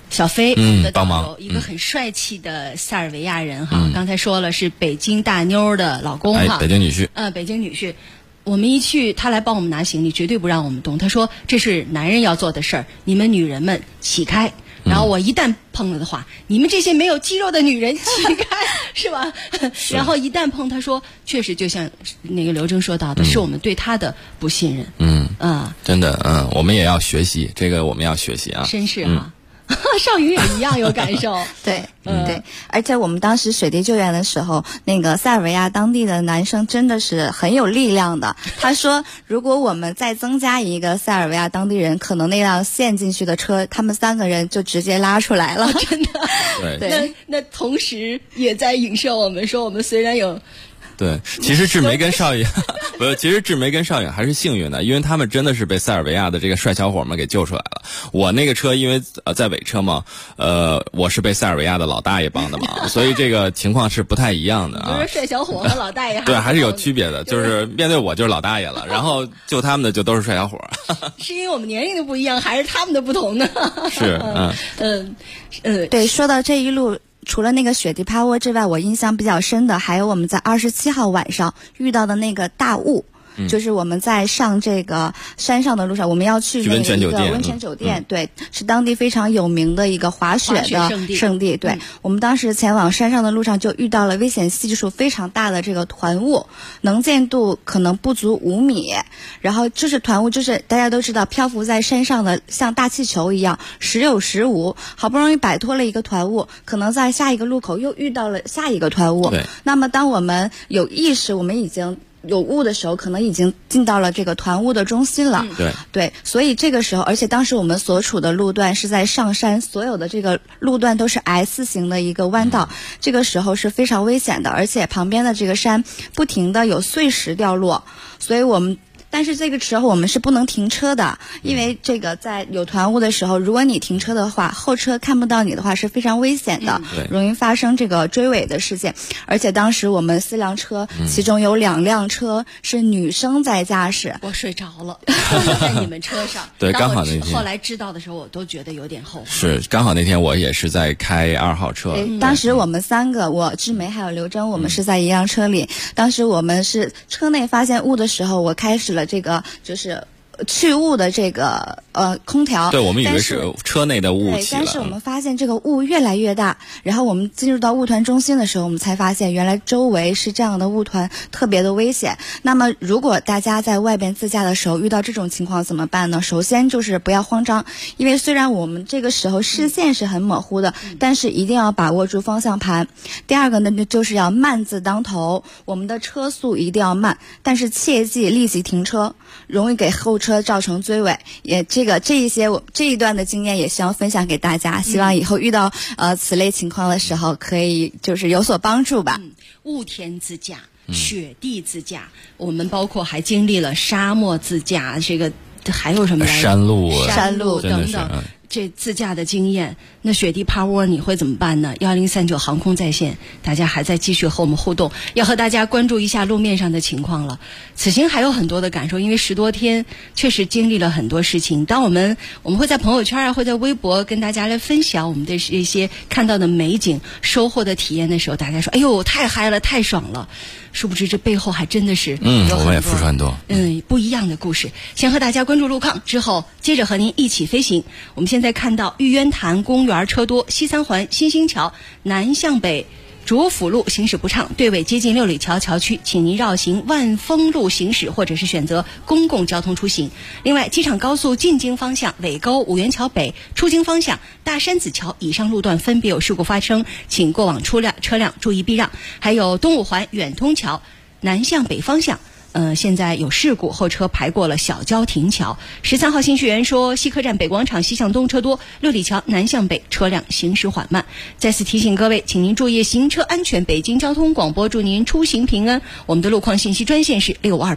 小飞的帮忙， 一个很帅气的塞尔维亚人哈，刚才说了是北京大妞的老公哈， 北京女婿， 北京女婿。我们一去，他来帮我们拿行李，绝对不让我们动。他说这是男人要做的事儿，你们女人们起开。然后我一旦碰了的话，你们这些没有肌肉的女人起开，是吧？然后一旦碰，他说确实就像那个刘征说到的，是我们对他的不信任。 真的，我们也要学习这个，我们要学习啊， 绅士哈。少宇也一样有感受， 对，对，而且我们当时水地救援的时候，那个塞尔维亚当地的男生真的是很有力量的。他说，如果我们再增加一个塞尔维亚当地人，可能那辆陷进去的车，他们3个人就直接拉出来了， 真的。 对， 那同时也在影射我们说，我们虽然有。 对，其实志梅跟少爷不是，其实志梅跟少爷还是幸运的，因为他们真的是被塞尔维亚的这个帅小伙们给救出来了。我那个车因为在尾车嘛，我是被塞尔维亚的老大爷帮的忙，所以这个情况是不太一样的啊。 就是帅小伙和老大爷对，还是有区别的，就是面对我就是老大爷了，然后救他们的就都是帅小伙。 是因为我们年龄的不一样，还是他们的不同呢？ 是， 对，说到这一路。除了那个雪地趴窝之外，我印象比较深的还有我们在27号晚上遇到的那个大雾。就是我们在上这个山上的路上，我们要去那个一个温泉酒店，对，是当地非常有名的一个滑雪的圣地。对，我们当时前往山上的路上就遇到了危险系数非常大的这个团雾，能见度可能不足5米，然后就是团雾，就是大家都知道漂浮在山上的像大气球一样，时有时无，好不容易摆脱了一个团雾，可能在下一个路口又遇到了下一个团雾。那么当我们有意识，我们已经有雾的时候，可能已经进到了这个团雾的中心了。对，所以这个时候，而且当时我们所处的路段是在上山，所有的这个路段都是 S 型的一个弯道，这个时候是非常危险的，而且旁边的这个山不停的有碎石掉落，所以但是这个时候我们是不能停车的，因为这个在有团雾的时候，如果你停车的话，后车看不到你的话是非常危险的，容易发生这个追尾的事件。而且当时我们4辆车，其中有2辆车是女生在驾驶， 我睡着了，在你们车上。 对，刚好那天后来知道的时候，我都觉得有点后悔。 是，刚好那天我也是在开2号车。 当时我们3个，我志梅还有刘征，我们是在一辆车里。当时我们是车内发现雾的时候，我开始了这个就是去雾的这个空调。 对，我们以为是车内的雾气了。 但是我们发现这个雾越来越大，然后我们进入到雾团中心的时候，我们才发现原来周围是这样的雾团，特别的危险。那么如果大家在外边自驾的时候遇到这种情况怎么办呢？首先就是不要慌张，因为虽然我们这个时候视线是很模糊的，但是一定要把握住方向盘。第二个呢，就是要慢字当头，我们的车速一定要慢，但是切记立即停车，容易给后车造成追尾。也这一段的经验也希望分享给大家，希望以后遇到此类情况的时候可以就是有所帮助吧。 雾天自驾、雪地自驾，我们包括还经历了沙漠自驾，这个还有什么山路等等。这自驾的经验，那雪地趴窝你会怎么办呢？1039航空在线，大家还在继续和我们互动，要和大家关注一下路面上的情况了。此行还有很多的感受，因为10多天确实经历了很多事情。当我们会在朋友圈啊，会在微博跟大家来分享我们的一些看到的美景、收获的体验的时候，大家说：“哎呦，太嗨了，太爽了！”殊不知这背后还真的是我们也付出很多不一样的故事。先和大家关注路况，之后接着和您一起飞行。我们现在看到玉渊潭公园车多，西三环新兴桥南向北卓府路行驶不畅，对尾接近六里桥桥区，请您绕行万丰路行驶，或者是选择公共交通出行。另外，机场高速进京方向尾沟五元桥北出京方向大山子桥以上路段分别有事故发生，请过往车辆注意避让。还有东五环远通桥南向北方向现在有事故，后车排过了小交亭桥。13号信息员说，西客站北广场西向东车多，六里桥南向北车辆行驶缓慢。再次提醒各位，请您注意行车安全。北京交通广播祝您出行平安。我们的路况信息专线是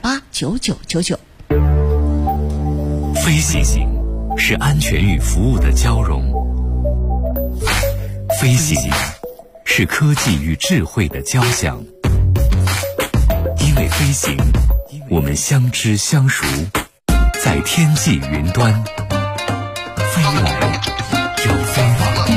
65289999。 飞行是安全与服务的交融，飞行是科技与智慧的交响。因为飞行，我们相知相熟，在天际云端飞来又飞往。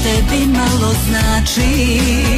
tebi malo znači.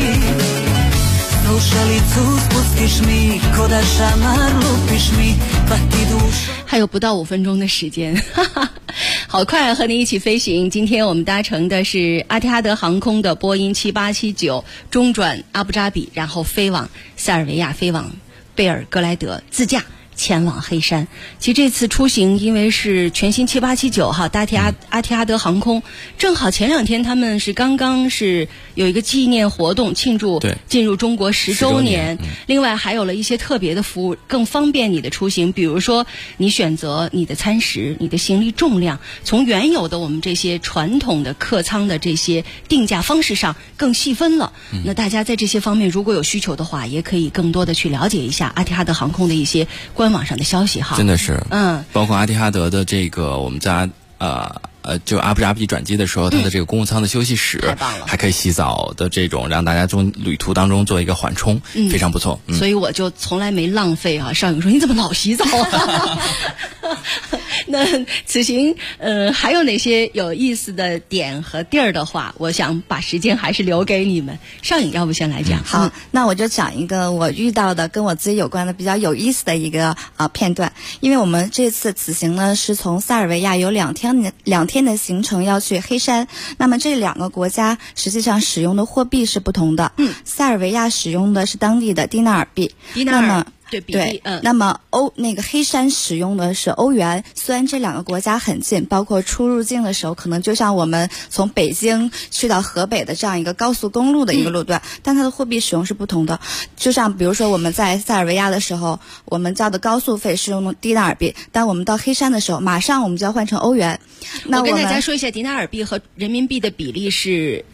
Slušalicu spustiš mi, ko da šamar lupiš mi, pa ti dušu。 还有不到5分钟的时间，哈哈，好快和你一起飞行。今天我们搭乘的是阿提哈德航空的波音7879，中转阿布扎比，然后飞往塞尔维亚，飞往贝尔格莱德，自驾前往黑山。其实这次出行因为是全新7879哈，搭阿提哈德航空，正好前2天他们是刚刚是有一个纪念活动，庆祝进入中国10周年。另外还有了一些特别的服务，更方便你的出行。比如说你选择你的餐食、你的行李重量，从原有的我们这些传统的客舱的这些定价方式上更细分了。那大家在这些方面如果有需求的话，也可以更多的去了解一下阿提哈德航空的一些官网上的消息哈。 真的是，包括阿提哈德的这个我们在就阿布扎比转机的时候，它的这个公务舱的休息室太棒了，还可以洗澡的这种，让大家中旅途当中做一个缓冲，非常不错。 所以我就从来没浪费啊。邵颖说：“你怎么老洗澡啊？”那此行还有哪些有意思的点和地儿的话，我想把时间还是留给你们。邵颖，要不先来讲？ 好，那我就讲一个我遇到的跟我自己有关的比较有意思的一个片段。因为我们这次此行呢是从塞尔维亚有2天的行程要去黑山，那么这2个国家实际上使用的货币是不同的。塞尔维亚使用的是当地的迪纳尔币，那么对，那么那个黑山使用的是欧元。虽然这2个国家很近，包括出入境的时候，可能就像我们从北京去到河北的这样一个高速公路的一个路段，但它的货币使用是不同的。就像比如说我们在塞尔维亚的时候，我们交的高速费是用迪纳尔币，但我们到黑山的时候，马上我们就要换成欧元。那我跟大家说一下，迪纳尔币和人民币的比例是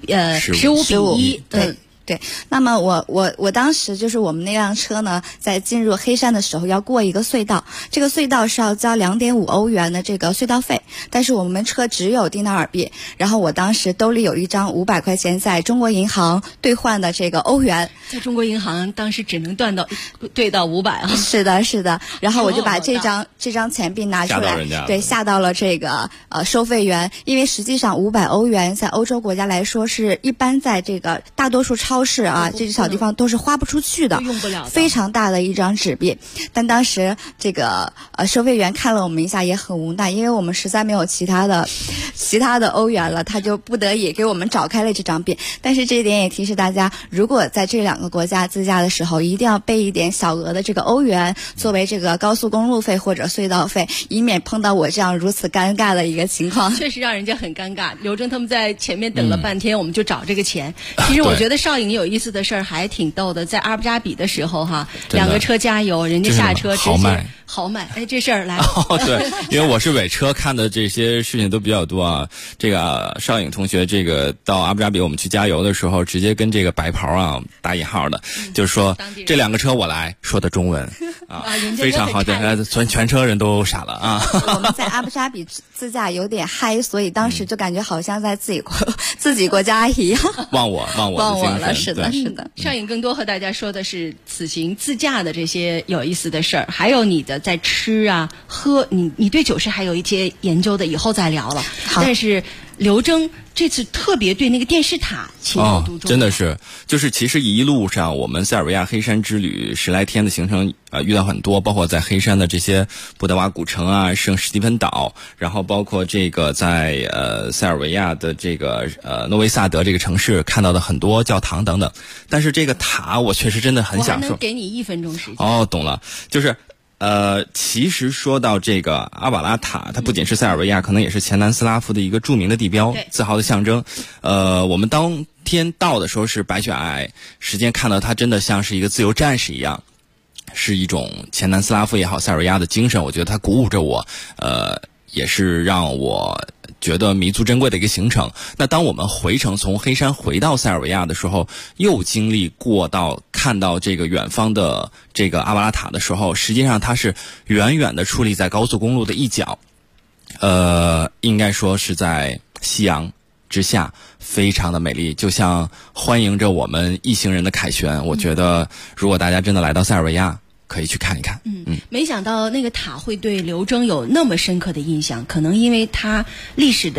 15:1。 对，那么我当时就是我们那辆车呢，在进入黑山的时候要过一个隧道，这个隧道是要交2.5欧元的这个隧道费，但是我们车只有迪纳尔币，然后我当时兜里有一张500块钱在中国银行兑换的这个欧元， 在中国银行当时只能兑到500啊。 是的，然后我就把这张钱币拿出来，对，下到了这个收费员，因为实际上500欧元在欧洲国家来说是一般在这个大多数超市啊，这些小地方都是花不出去的， 用不了的， 非常大的一张纸币。但当时这个收费员看了我们一下，也很无奈，因为我们实在没有其他的欧元了，他就不得已给我们找开了这张币。但是这一点也提示大家，如果在这2个国家自驾的时候，一定要备一点小额的这个欧元作为这个高速公路费或者隧道费，以免碰到我这样如此尴尬的一个情况。 确实让人家很尴尬。刘征他们在前面等了半天，我们就找这个钱。其实我觉得邵颖有意思的事儿还挺逗的，在阿布扎比的时候哈，2个车加油，人家下车直接豪迈，哎，这事儿来。 对，因为我是尾车，看的这些事情都比较多啊。这个邵颖同学，这个到阿布扎比我们去加油的时候，直接跟这个白袍啊打引号的，就是说这2个车我来，说的中文啊，非常好的，全车人都傻了啊。 我们在阿布扎比自驾有点嗨，所以当时就感觉好像在自己国家一样。 忘我了，是的。 邵颖更多和大家说的是此行自驾的这些有意思的事儿，还有你的在吃啊喝，你对酒是还有一些研究的，以后再聊了。但是刘征这次特别对那个电视塔情有独钟， 真的是，就是其实一路上我们塞尔维亚黑山之旅10来天的行程遇到很多，包括在黑山的这些布德瓦古城啊、圣史蒂芬岛，然后包括这个在塞尔维亚的这个诺维萨德这个城市看到的很多教堂等等。但是这个塔我确实真的很享受。 我还能给你1分钟时间。 哦，懂了，就是其实说到这个阿瓦拉塔，它不仅是塞尔维亚，可能也是前南斯拉夫的一个著名的地标，自豪的象征。我们当天到的时候是白雪皑皑，时间看到它真的像是一个自由战士一样，是一种前南斯拉夫也好，塞尔维亚的精神，我觉得它鼓舞着我，也是让我觉得弥足珍贵的一个行程。那当我们回程从黑山回到塞尔维亚的时候，又经历过到看到这个远方的这个阿瓦拉塔的时候，实际上它是远远的矗立在高速公路的一角，应该说是在夕阳之下，非常的美丽，就像欢迎着我们一行人的凯旋。我觉得如果大家真的来到塞尔维亚，可以去看一看。 没想到那个塔会对刘征有那么深刻的印象，可能因为它历史的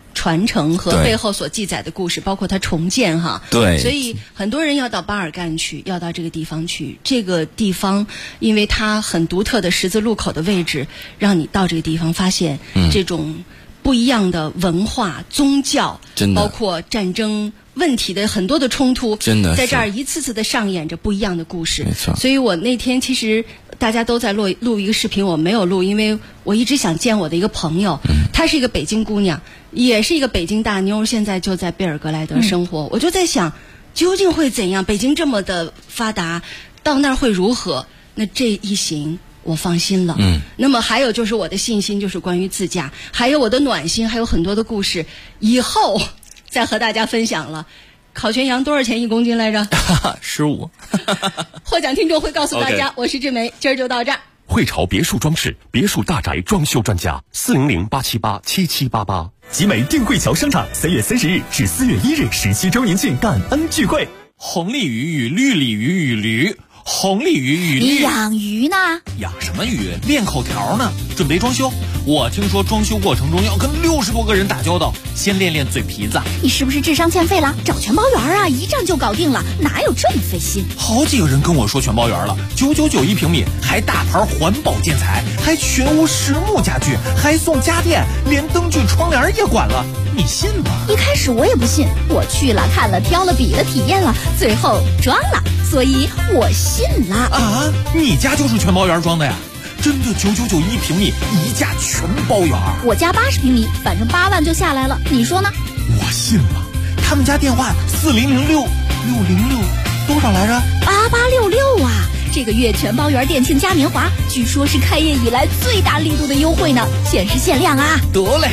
传承和背后所记载的故事，包括它重建哈。 对， 所以很多人要到巴尔干去，要到这个地方去。这个地方因为它很独特的十字路口的位置，让你到这个地方发现这种不一样的文化、宗教，包括战争问题的很多的冲突， 真的在这儿一次次的上演着不一样的故事。 没错。 所以我那天其实大家都在录一个视频，我没有录，因为我一直想见我的一个朋友，她是一个北京姑娘，也是一个北京大妞，现在就在贝尔格莱德生活。我就在想，究竟会怎样？北京这么的发达，到那儿会如何？那这一行我放心了。那么还有就是我的信心，就是关于自驾，还有我的暖心，还有很多的故事，以后再和大家分享了。烤全羊多少钱1公斤来着 ？15。 获奖听众会告诉大家。我是志梅，今儿就到这儿。 汇潮别墅装饰，别墅大宅装修专家，400-878-7788。 集美定汇桥商场3月30日至4月1日17周年庆感恩聚会。 红鲤鱼与绿鲤鱼与驴，红鲤鱼与绿。 你养鱼呢？ 养什么鱼？练口条呢，准备装修。我听说装修过程中要跟60多个人打交道，先练练嘴皮子。 你是不是智商欠费了？找全包圆啊，一站就搞定了，哪有这么费心？ 好几个人跟我说全包圆了，999一平米，还大牌环保建材，还全屋实木家具，还送家电，连灯具窗帘也管了，你信吗？ 一开始我也不信，我去了看了挑了比了体验了，最后装了，所以我信了。 啊，你家就是全包圆装的呀？真的999一平米，一价全包圆。 我家80平米，反正8万就下来了，你说呢？ 我信了。他们家电话4006多少来着 ？8866啊！这个月全包圆店庆嘉年华，据说是开业以来最大力度的优惠呢，限时限量啊！ 得嘞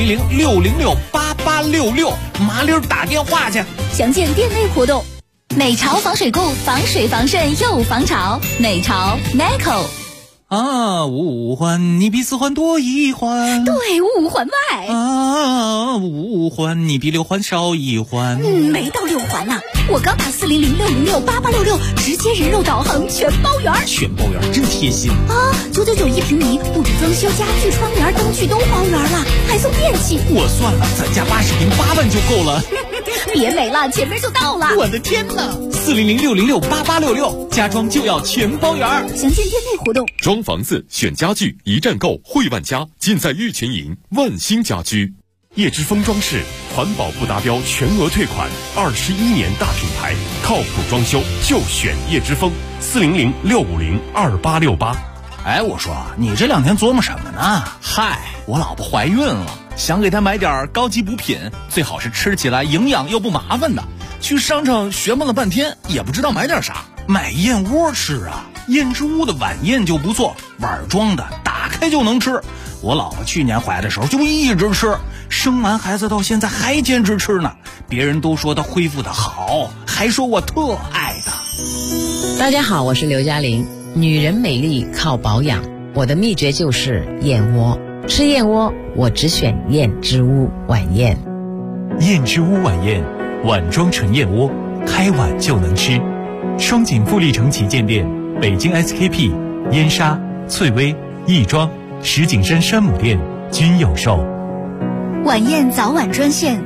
，400-606-8866，麻溜打电话去。 详见店内活动。美潮防水固，防水防渗又防潮。美潮 Neco。 啊，五环你比4环多1环， 对，5环外。 啊，5环你比6环少1环。 没到6环呢，我刚打400-606-8866，直接人肉导航全包圆。 全包圆真贴心啊！999一平米，布置装修、家具、窗帘、灯具都包圆了，还送电器。 我算了，咱家80平8万就够了。 别美了，前面就到了。 我的天哪！400-606-8866，家装就要全包圆。 详见店内活动。 装房子选家具，一站购汇万家，尽在玉泉营万兴家居。叶之峰装饰，环保不达标全额退款，21年大品牌，靠谱装修就选叶之峰，400-650-2868。 哎，我说你这2天琢磨什么呢？嗨，我老婆怀孕了，想给她买点高级补品，最好是吃起来营养又不麻烦的。去商场询问了半天，也不知道买点啥。买燕窝吃啊，燕之屋的晚宴就不错，碗装的，打开就能吃。我老婆去年怀的时候就一直吃，生完孩子到现在还坚持吃呢。别人都说她恢复的好，还说我特爱她。 大家好，我是刘嘉玲。女人美丽靠保养，我的秘诀就是燕窝。吃燕窝，我只选燕之屋晚宴。 燕之屋晚宴，碗装纯燕窝，开碗就能吃。双井富力城旗舰店、北京 SKP、燕莎、翠微、亦庄、石景山山姆店均有售。 晚宴早晚专线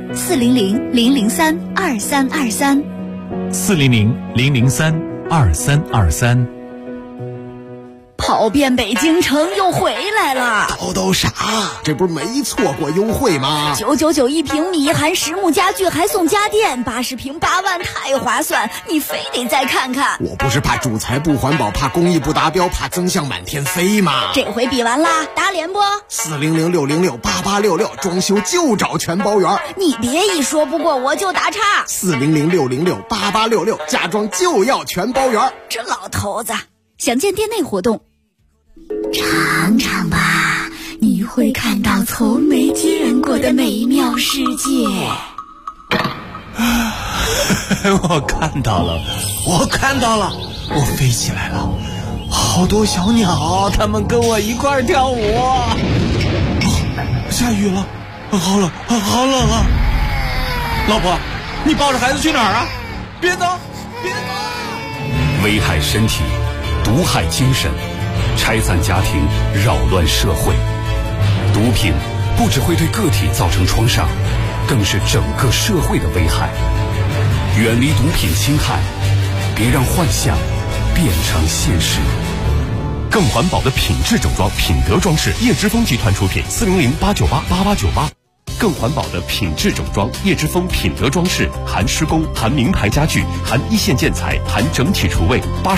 400-003-2323。 400-003-2323。 跑遍北京城又回来了。 叨啥？这不是没错过优惠吗 ？999一平米，含实木家具，还送家电，80平8万，太划算！你非得再看看。 我不是怕主材不环保，怕工艺不达标，怕增项满天飞吗？ 这回比完啦，打脸不 ？400-606-8866，装修就找全包圆。 你别一说不过我就打岔。 400-606-8866，家装就要全包圆。 这老头子，详见店内活动。尝尝吧，你会看到从没见过的美妙世界。 我看到了，我飞起来了，好多小鸟，它们跟我一块跳舞。下雨了，好冷啊！老婆，你抱着孩子去哪儿啊？别走！ 危害身体，毒害精神，拆散家庭，扰乱社会。毒品不只会对个体造成创伤，更是整个社会的危害。远离毒品侵害，别让幻想变成现实。 更环保的品质整装，品德装饰，叶之峰集团出品，400-898-8898。更环保的品质整装，叶之峰品德装饰，含施工，含名牌家具，含一线建材，含整体厨卫。